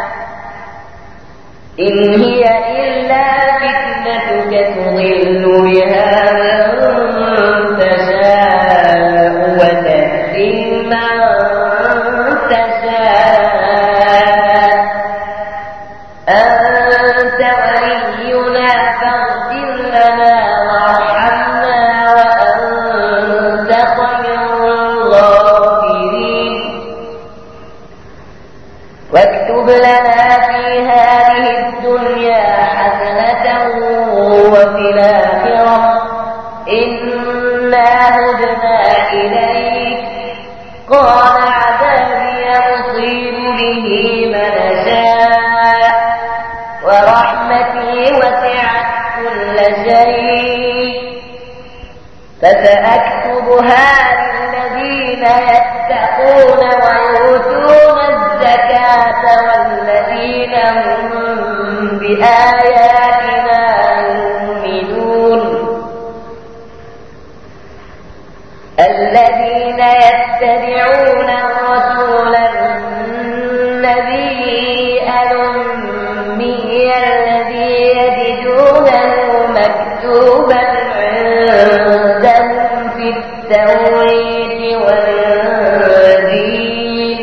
إن هي إلا فتنتك تضل بها من تشاء وتهدي من تشاء أنت ولينا فاغفر لنا وارحمنا وأنت خير الغافرين واكتب لنا في هذه الدنيا حسنة وفي الآخرة إنا هدنا إليك قال عذابي يصيب به من شاء ورحمتي وسعت كل شيء فسأكتبها للذين يتقون ويؤتون الزكاة والذين هم بآياتنا يؤمنون الذين يتبعون الرسول النبي الأمي الذي يجدونه مكتوبا عندهم في التوريث والإنجيل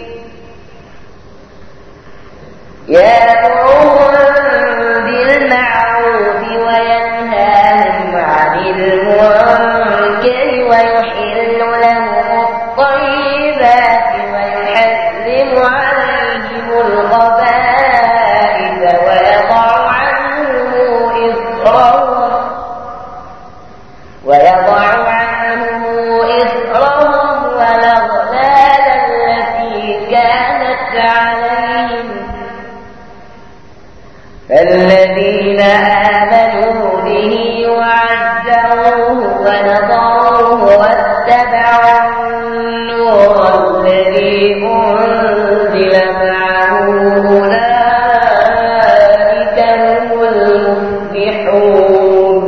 يأمرون بالمعروف وينهاهم عن المنكر ويحل لهم الطيبات ويحرم عليهم الخبائث ويضع عنهم إصرهم ويضع عنهم إصرهم والأغلال التي كانت عليهم فالذين آمنوا به وعزروه ونصروه واتبعوا النور الذي أنزل معه أولئك هم المفلحون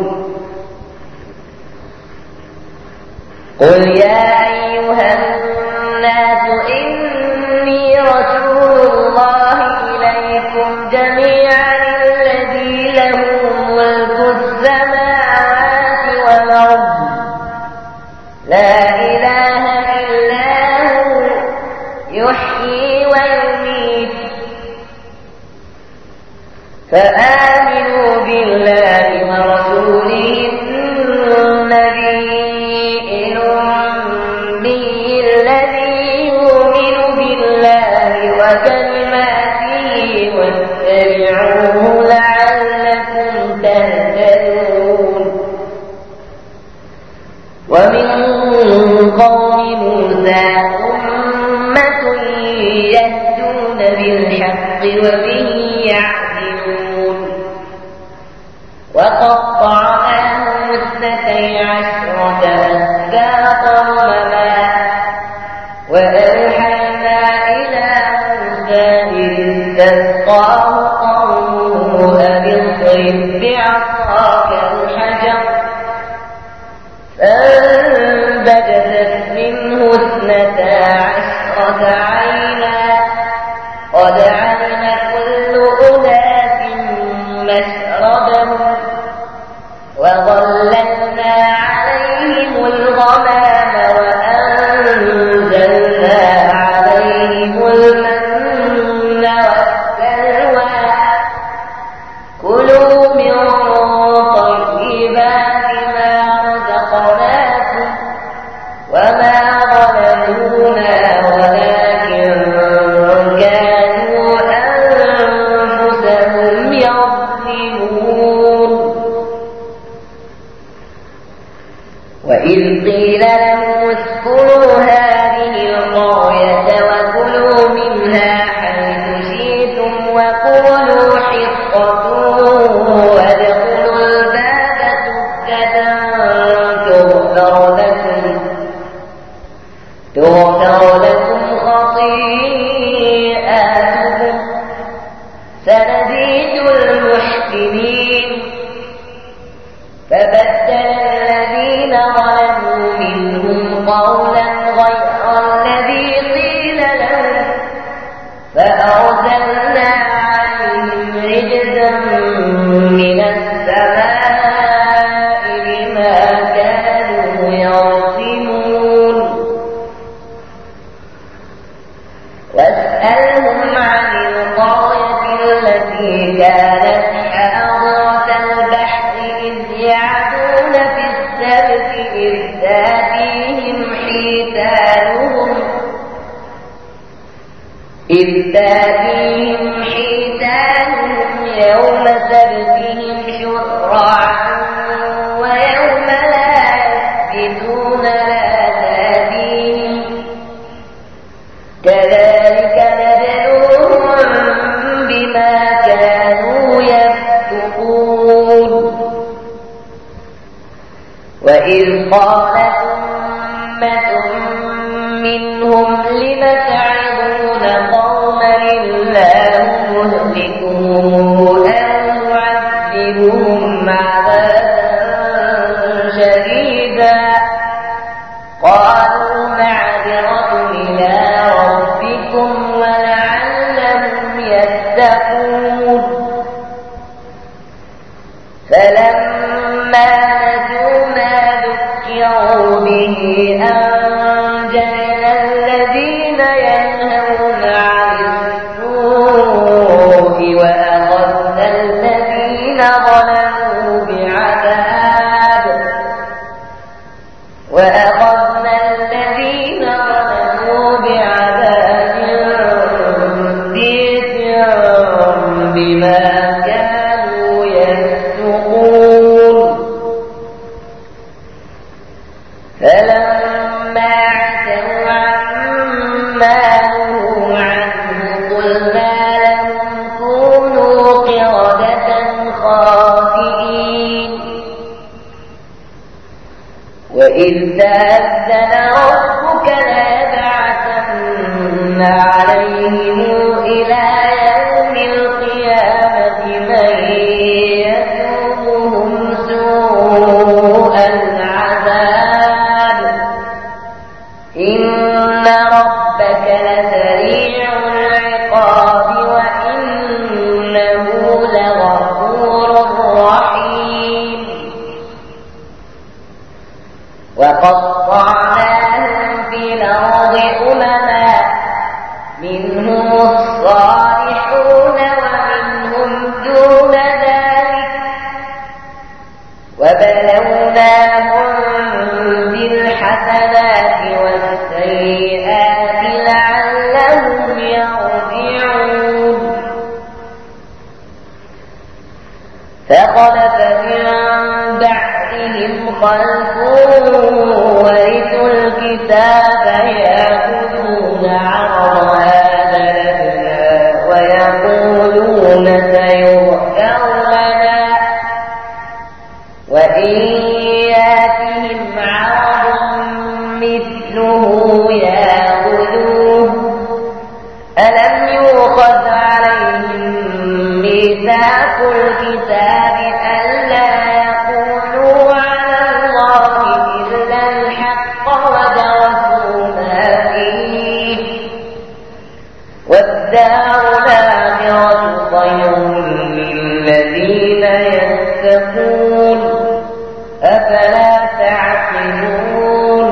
قل يا أيها الناس إني رسول الله إليكم جميعا الذي له فآمنوا بالله ورسوله النبي الأمي الذي يؤمن بالله وكلماته واتبعوه لعلكم تهتدون. ومن قوم موسى أمة يهدون بالحق وبه يعدلون. وقطعناهم اثنتي عشرة أسباطا أمما وأوحينا إلى موسى إذ استسقاه قومه أن اضرب بعصاك الحجر فانبجست منه اثنتا عشرة عينا قد علم كل أناس مشربهم وظللنا عليهم الغمام وأنزلنا عليهم المن والسلوى كلوا من طيبات ما رزقناكم وما ظلمونا ولكن كانوا أنفسهم يظلمون. وإذ قيل لهم اسكنوا هذه القرية وكلوا منها حيث شئتم وقولوا حطة وادخلوا الباب سجدا تغفر لكم تغفر لكم خطيئاتكم سنزيد المحسنين. فبدل الذين ظلموا منهم قولا غير الذي قيل لهم فأرسلنا عليهم رجزا من السماء بما كانوا يظلمون. واسألهم عن القرية التي كانت حاضرة البحر إذ يعدون في السبت إذ تأتيهم حيتانهم إذ تأتيهم حيتانهم يوم سبتهم شرعا ويوم لا يسبتون لا تأتيهم كذلك نبلوهم بما كانوا يفسقون. وإذ قالت أمة منهم لم تعظون قوما الله مهلكهم أو معذبهم عذابا شديدا قالوا معذرة إلى ربكم ولعلهم يتقون. فلما نسوا ما ذكروا به أنجينا الذين ينهون عن السوء وأخذنا الذين ظلموا بعذاب وأخذنا الذين ظلموا بعذاب بئيس بما كانوا يفسقون. فلما عتوا عما نهوا عنه قلنا لهم كونوا قردة خاسئين. وإذ تأذن ربك ليبعثن عليهم إلى يوم القيامة من يسومهم سوء العذاب إن ربك لسريع العقاب وإنه لغفور رحيم. وقطعناهم في الأرض أمما منهم الصالحون ومنهم دون وبلوناهم بالحسنات والسيئات لعلهم يرجعون فخلف من بعدهم خلف ورثوا الكتاب يأخذون عرض هذا الأدنى ويقولون سيغفر لنا وإن يأتهم عرض مثله يأخذوه ألم يؤخذ عليهم ميثاق الكتاب ألا يقولوا على الله إلا الحق ودرسوا ما فيه والدار الآخرة خير للذين يتقون أفلا تعقلون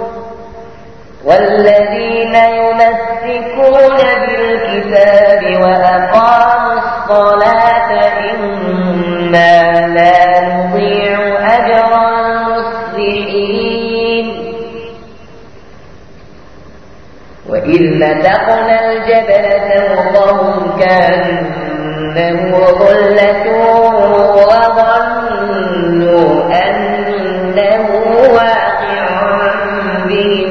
والذين يمسكون بالكتاب وأقاموا الصلاة إنا لا نضيع أجر المصلحين وإذ نتقنا الجبل فوقهم كأنه ظلة وظنوا أنه واقع بهم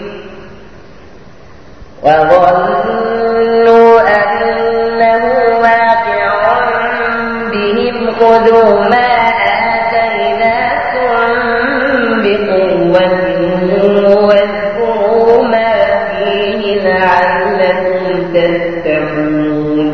وظنوا أنه واقع بهم خذوا ما آتيناكم بقوة واذكروا ما فيه لعلكم تتقون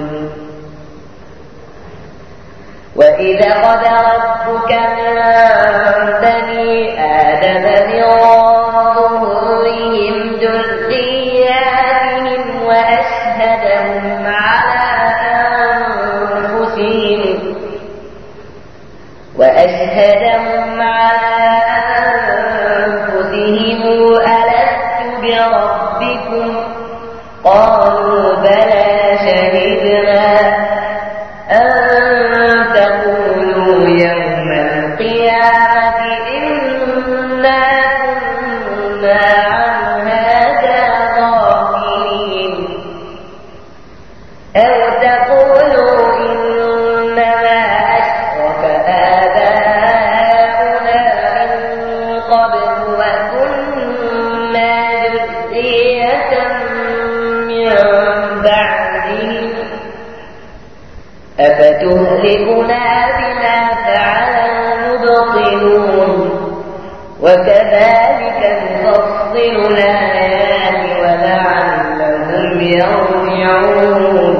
وإذا أخذ ربك من بني آدم من ظهورهم ذرياتهم وأشهدهم على أنفسهم وأشهدهم على أنفسهم ألست بربكم قالوا بلى شهدنا أن تقولوا يوم القيامة إنا كنا عن هذا غافلين أو تقولوا إنما أشرك آباؤنا من قبل وكنا ذرية من بعدهم أفتهلكنا بما فعل المبطلون وكذلك نفصل الآيات ولعلهم يرجعون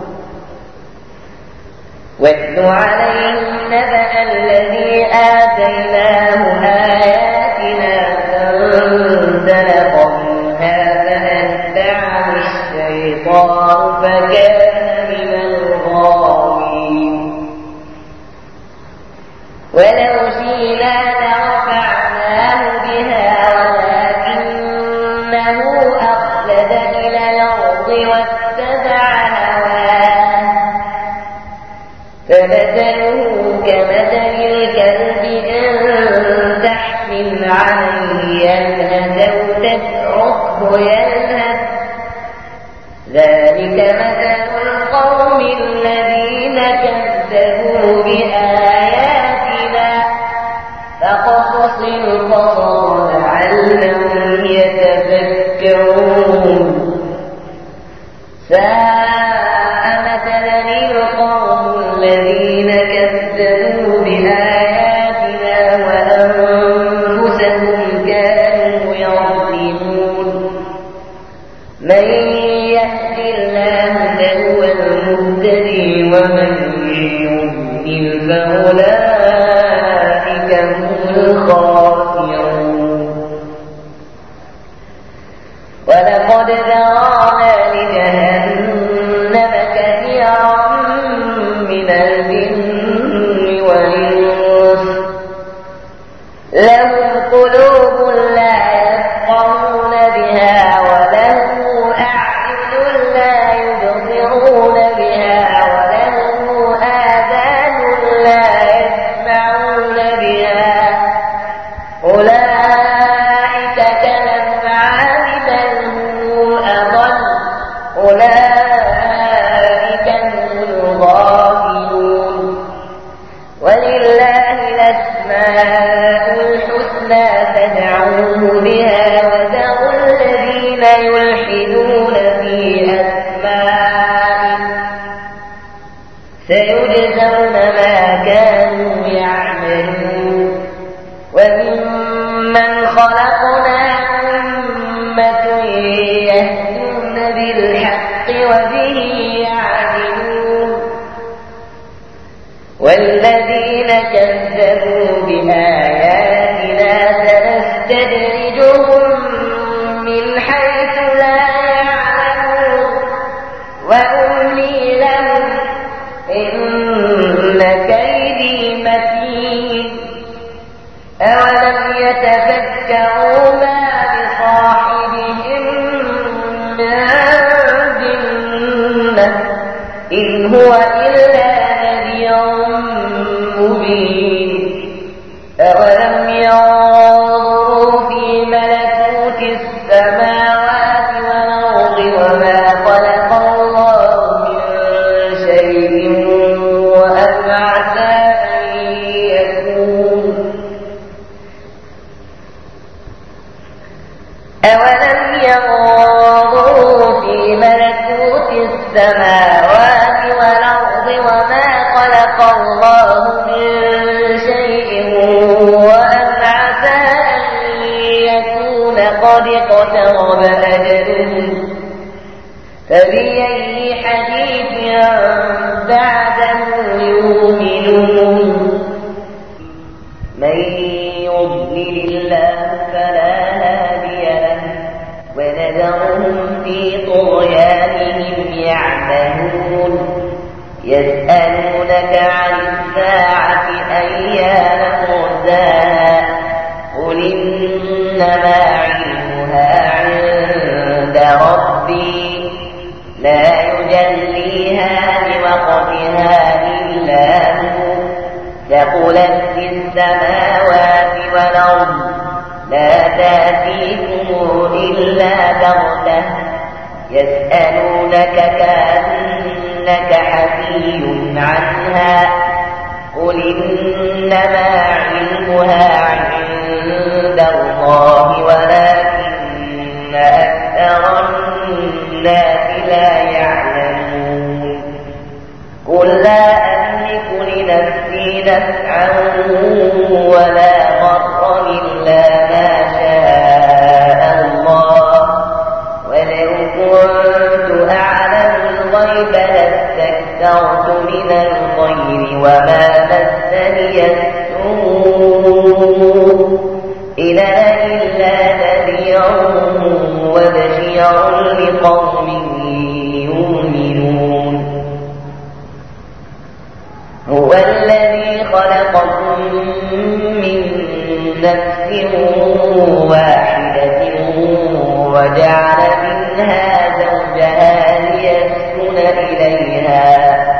واتل عليهم نبأ الذي آتيناه آياتنا فانسلخ منها فأتبعه الشيطان فكان من الغاوين ولو شئنا لرفعناه بها ولكنه أخلد إلى الأرض واتبع هواه فمثله كمثل الكلب إن تحمل عليه يلهث أو تتركه يلهث ذلك مثل القوم الذين كذبوا بآياتنا فقصص القصص لعلهم يتفكرون ساء مثلا القوم الذين كذبوا بآياتنا وأنفسهم كانوا يظلمون من يهد الله فهو المهتدي ومن يضلل فأولئك هم الخاسرون ولقد ذرأنا لجهنم كثيرا من الجن والإنس لهم قلوب لا يفقهون بها ولهم أعين لا يبصرون بها ولهم آذان لا غافلون ولله الأسماء الحسنى فادعوه بها وذروا الذين يلحدون في أسمائه سيجزون ما كانوا يعملون وممن خلقنا أمة يهدون بالحق وبه يعدلون والذين كذبوا بآياتنا سنستدرجهم من حيث لا يعلمون وأملي لهم إن كيدي متين أولم يتفكروا ما بصاحبهم من جنة إن هو إلا نذير مبين أولم ينظروا في ملكوت السماوات والأرض وما خلق الله من شيء وأن عسى أن يكون أولم ينظروا في ملكوت السماوات والأرض وما خلق الله من شيء وأن عسى أن يكون قد اقترب أجلهم فبأي حديث بعده يؤمنون من يضلل الله فلا هادي له ونذرهم في طغيانهم يعمهون يسألونك عن الساعة أيان مرساها قل إنما علمها عند ربي لا يجليها لوقتها إلا هو ثقلت في السماوات والأرض لا تأتيكم إلا بغتة يسألونك كأنك حفي عنها قل إنما علمها عند الله ولكن أكثر الناس لا يعلمون قل لا أملك لنفسي نفعا ولا ضرا إلا ما شاء الله ولو كنت أعلم الغيب لاستكثرت من الخير وما مسني السوء إن أنا إلا نذير وبشير لقوم يؤمنون هو الذي خلقكم من نفس واحدة وجعل منها زوجها ليسكن إليها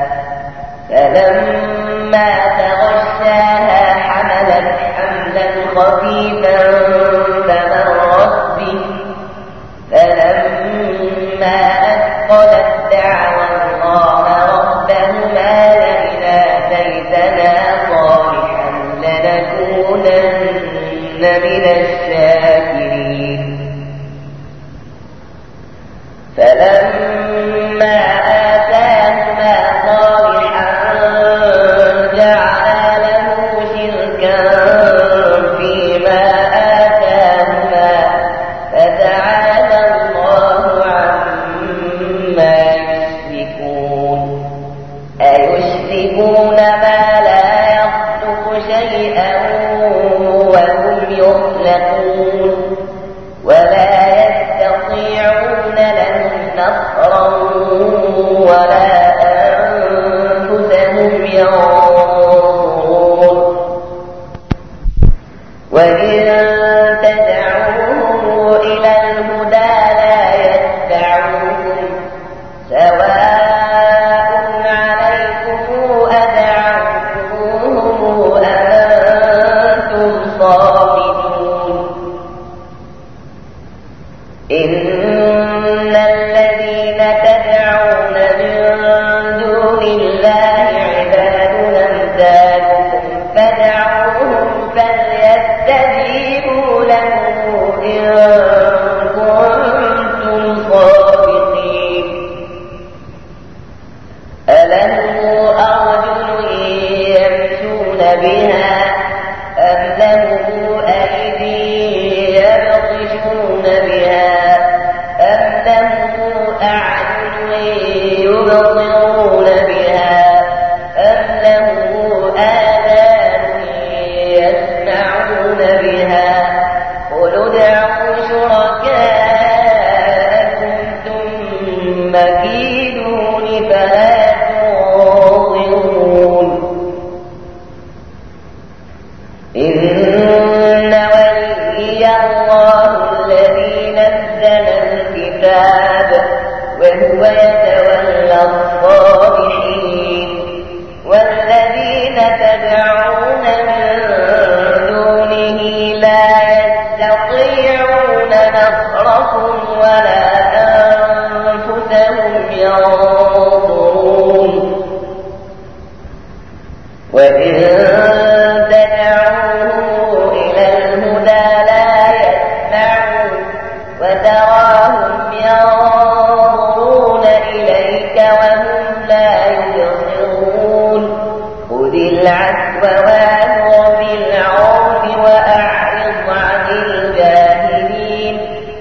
فلما تغشاها حملت حملا خفيفا فمرت به فلما أثقلت دعوى الله ربهما لئن آتيتنا صالحا لنكونن من الشاكرين فلما آتاهما صالحا جعلا له شركا فيما آتاهما فتعالى الله عما يشركون أيشركون ما لا يخلق شيئا وهم يخلقون ولا يستطيعون لهم نصرا ولا أنفسهم ينصرون وإن تدعوهم إلى الهدى لا يتبعوكم سواء عليكم أدعوتموهم أم أنتم صامتون إن الذين تدعون من دون الله وإن تدعوه إلى الهدى لا يسمعوا وتراهم ينظرون إليك وهم لا يبصرون خذ العفو وأمر بالعرف وأعرض عن الجاهلين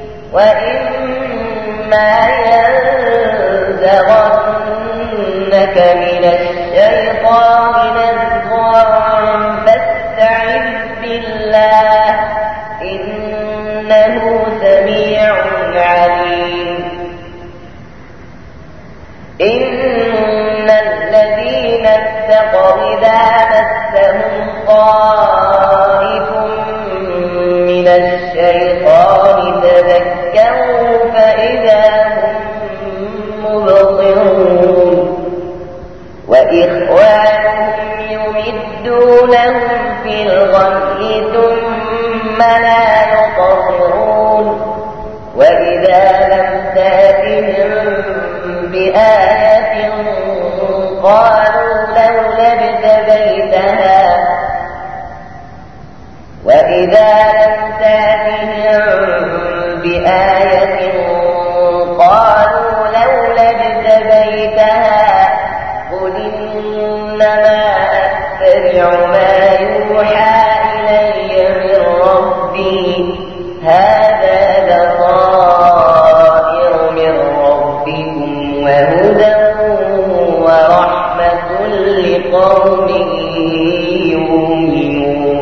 وإما ينزغنك من الشيطان نزغ فاستعذ بالله إنه سميع عليم إن الذين اتقوا إذا مسهم طائف من الشيطان تذكروا فإذا هم مبصرون وإخوانهم يمدونهم في الغي ثم لا يقصرون وإذا لم تأتهم بآية قالوا لولا ابتغيتها وإذا لم تأتهم بآية قالوا لولا ابتغيتها قل إنما أتبع ما يوحى إلي من ربي هذا بصائر من ربكم وهدى ورحمة لقوم يؤمنون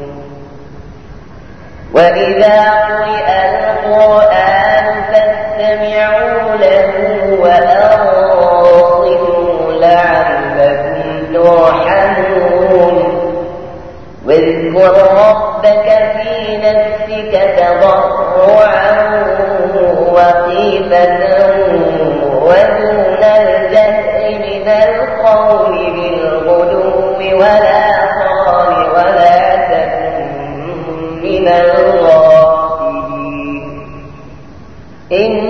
وإذا قرئ القرآن فاستمعوا له وأنصتوا لعلكم ترحمون واذكر ربك في نفسك تضرعا وخيفة ودون الجهر من القول بالغدو ولا صال ولا تكن من الغافلين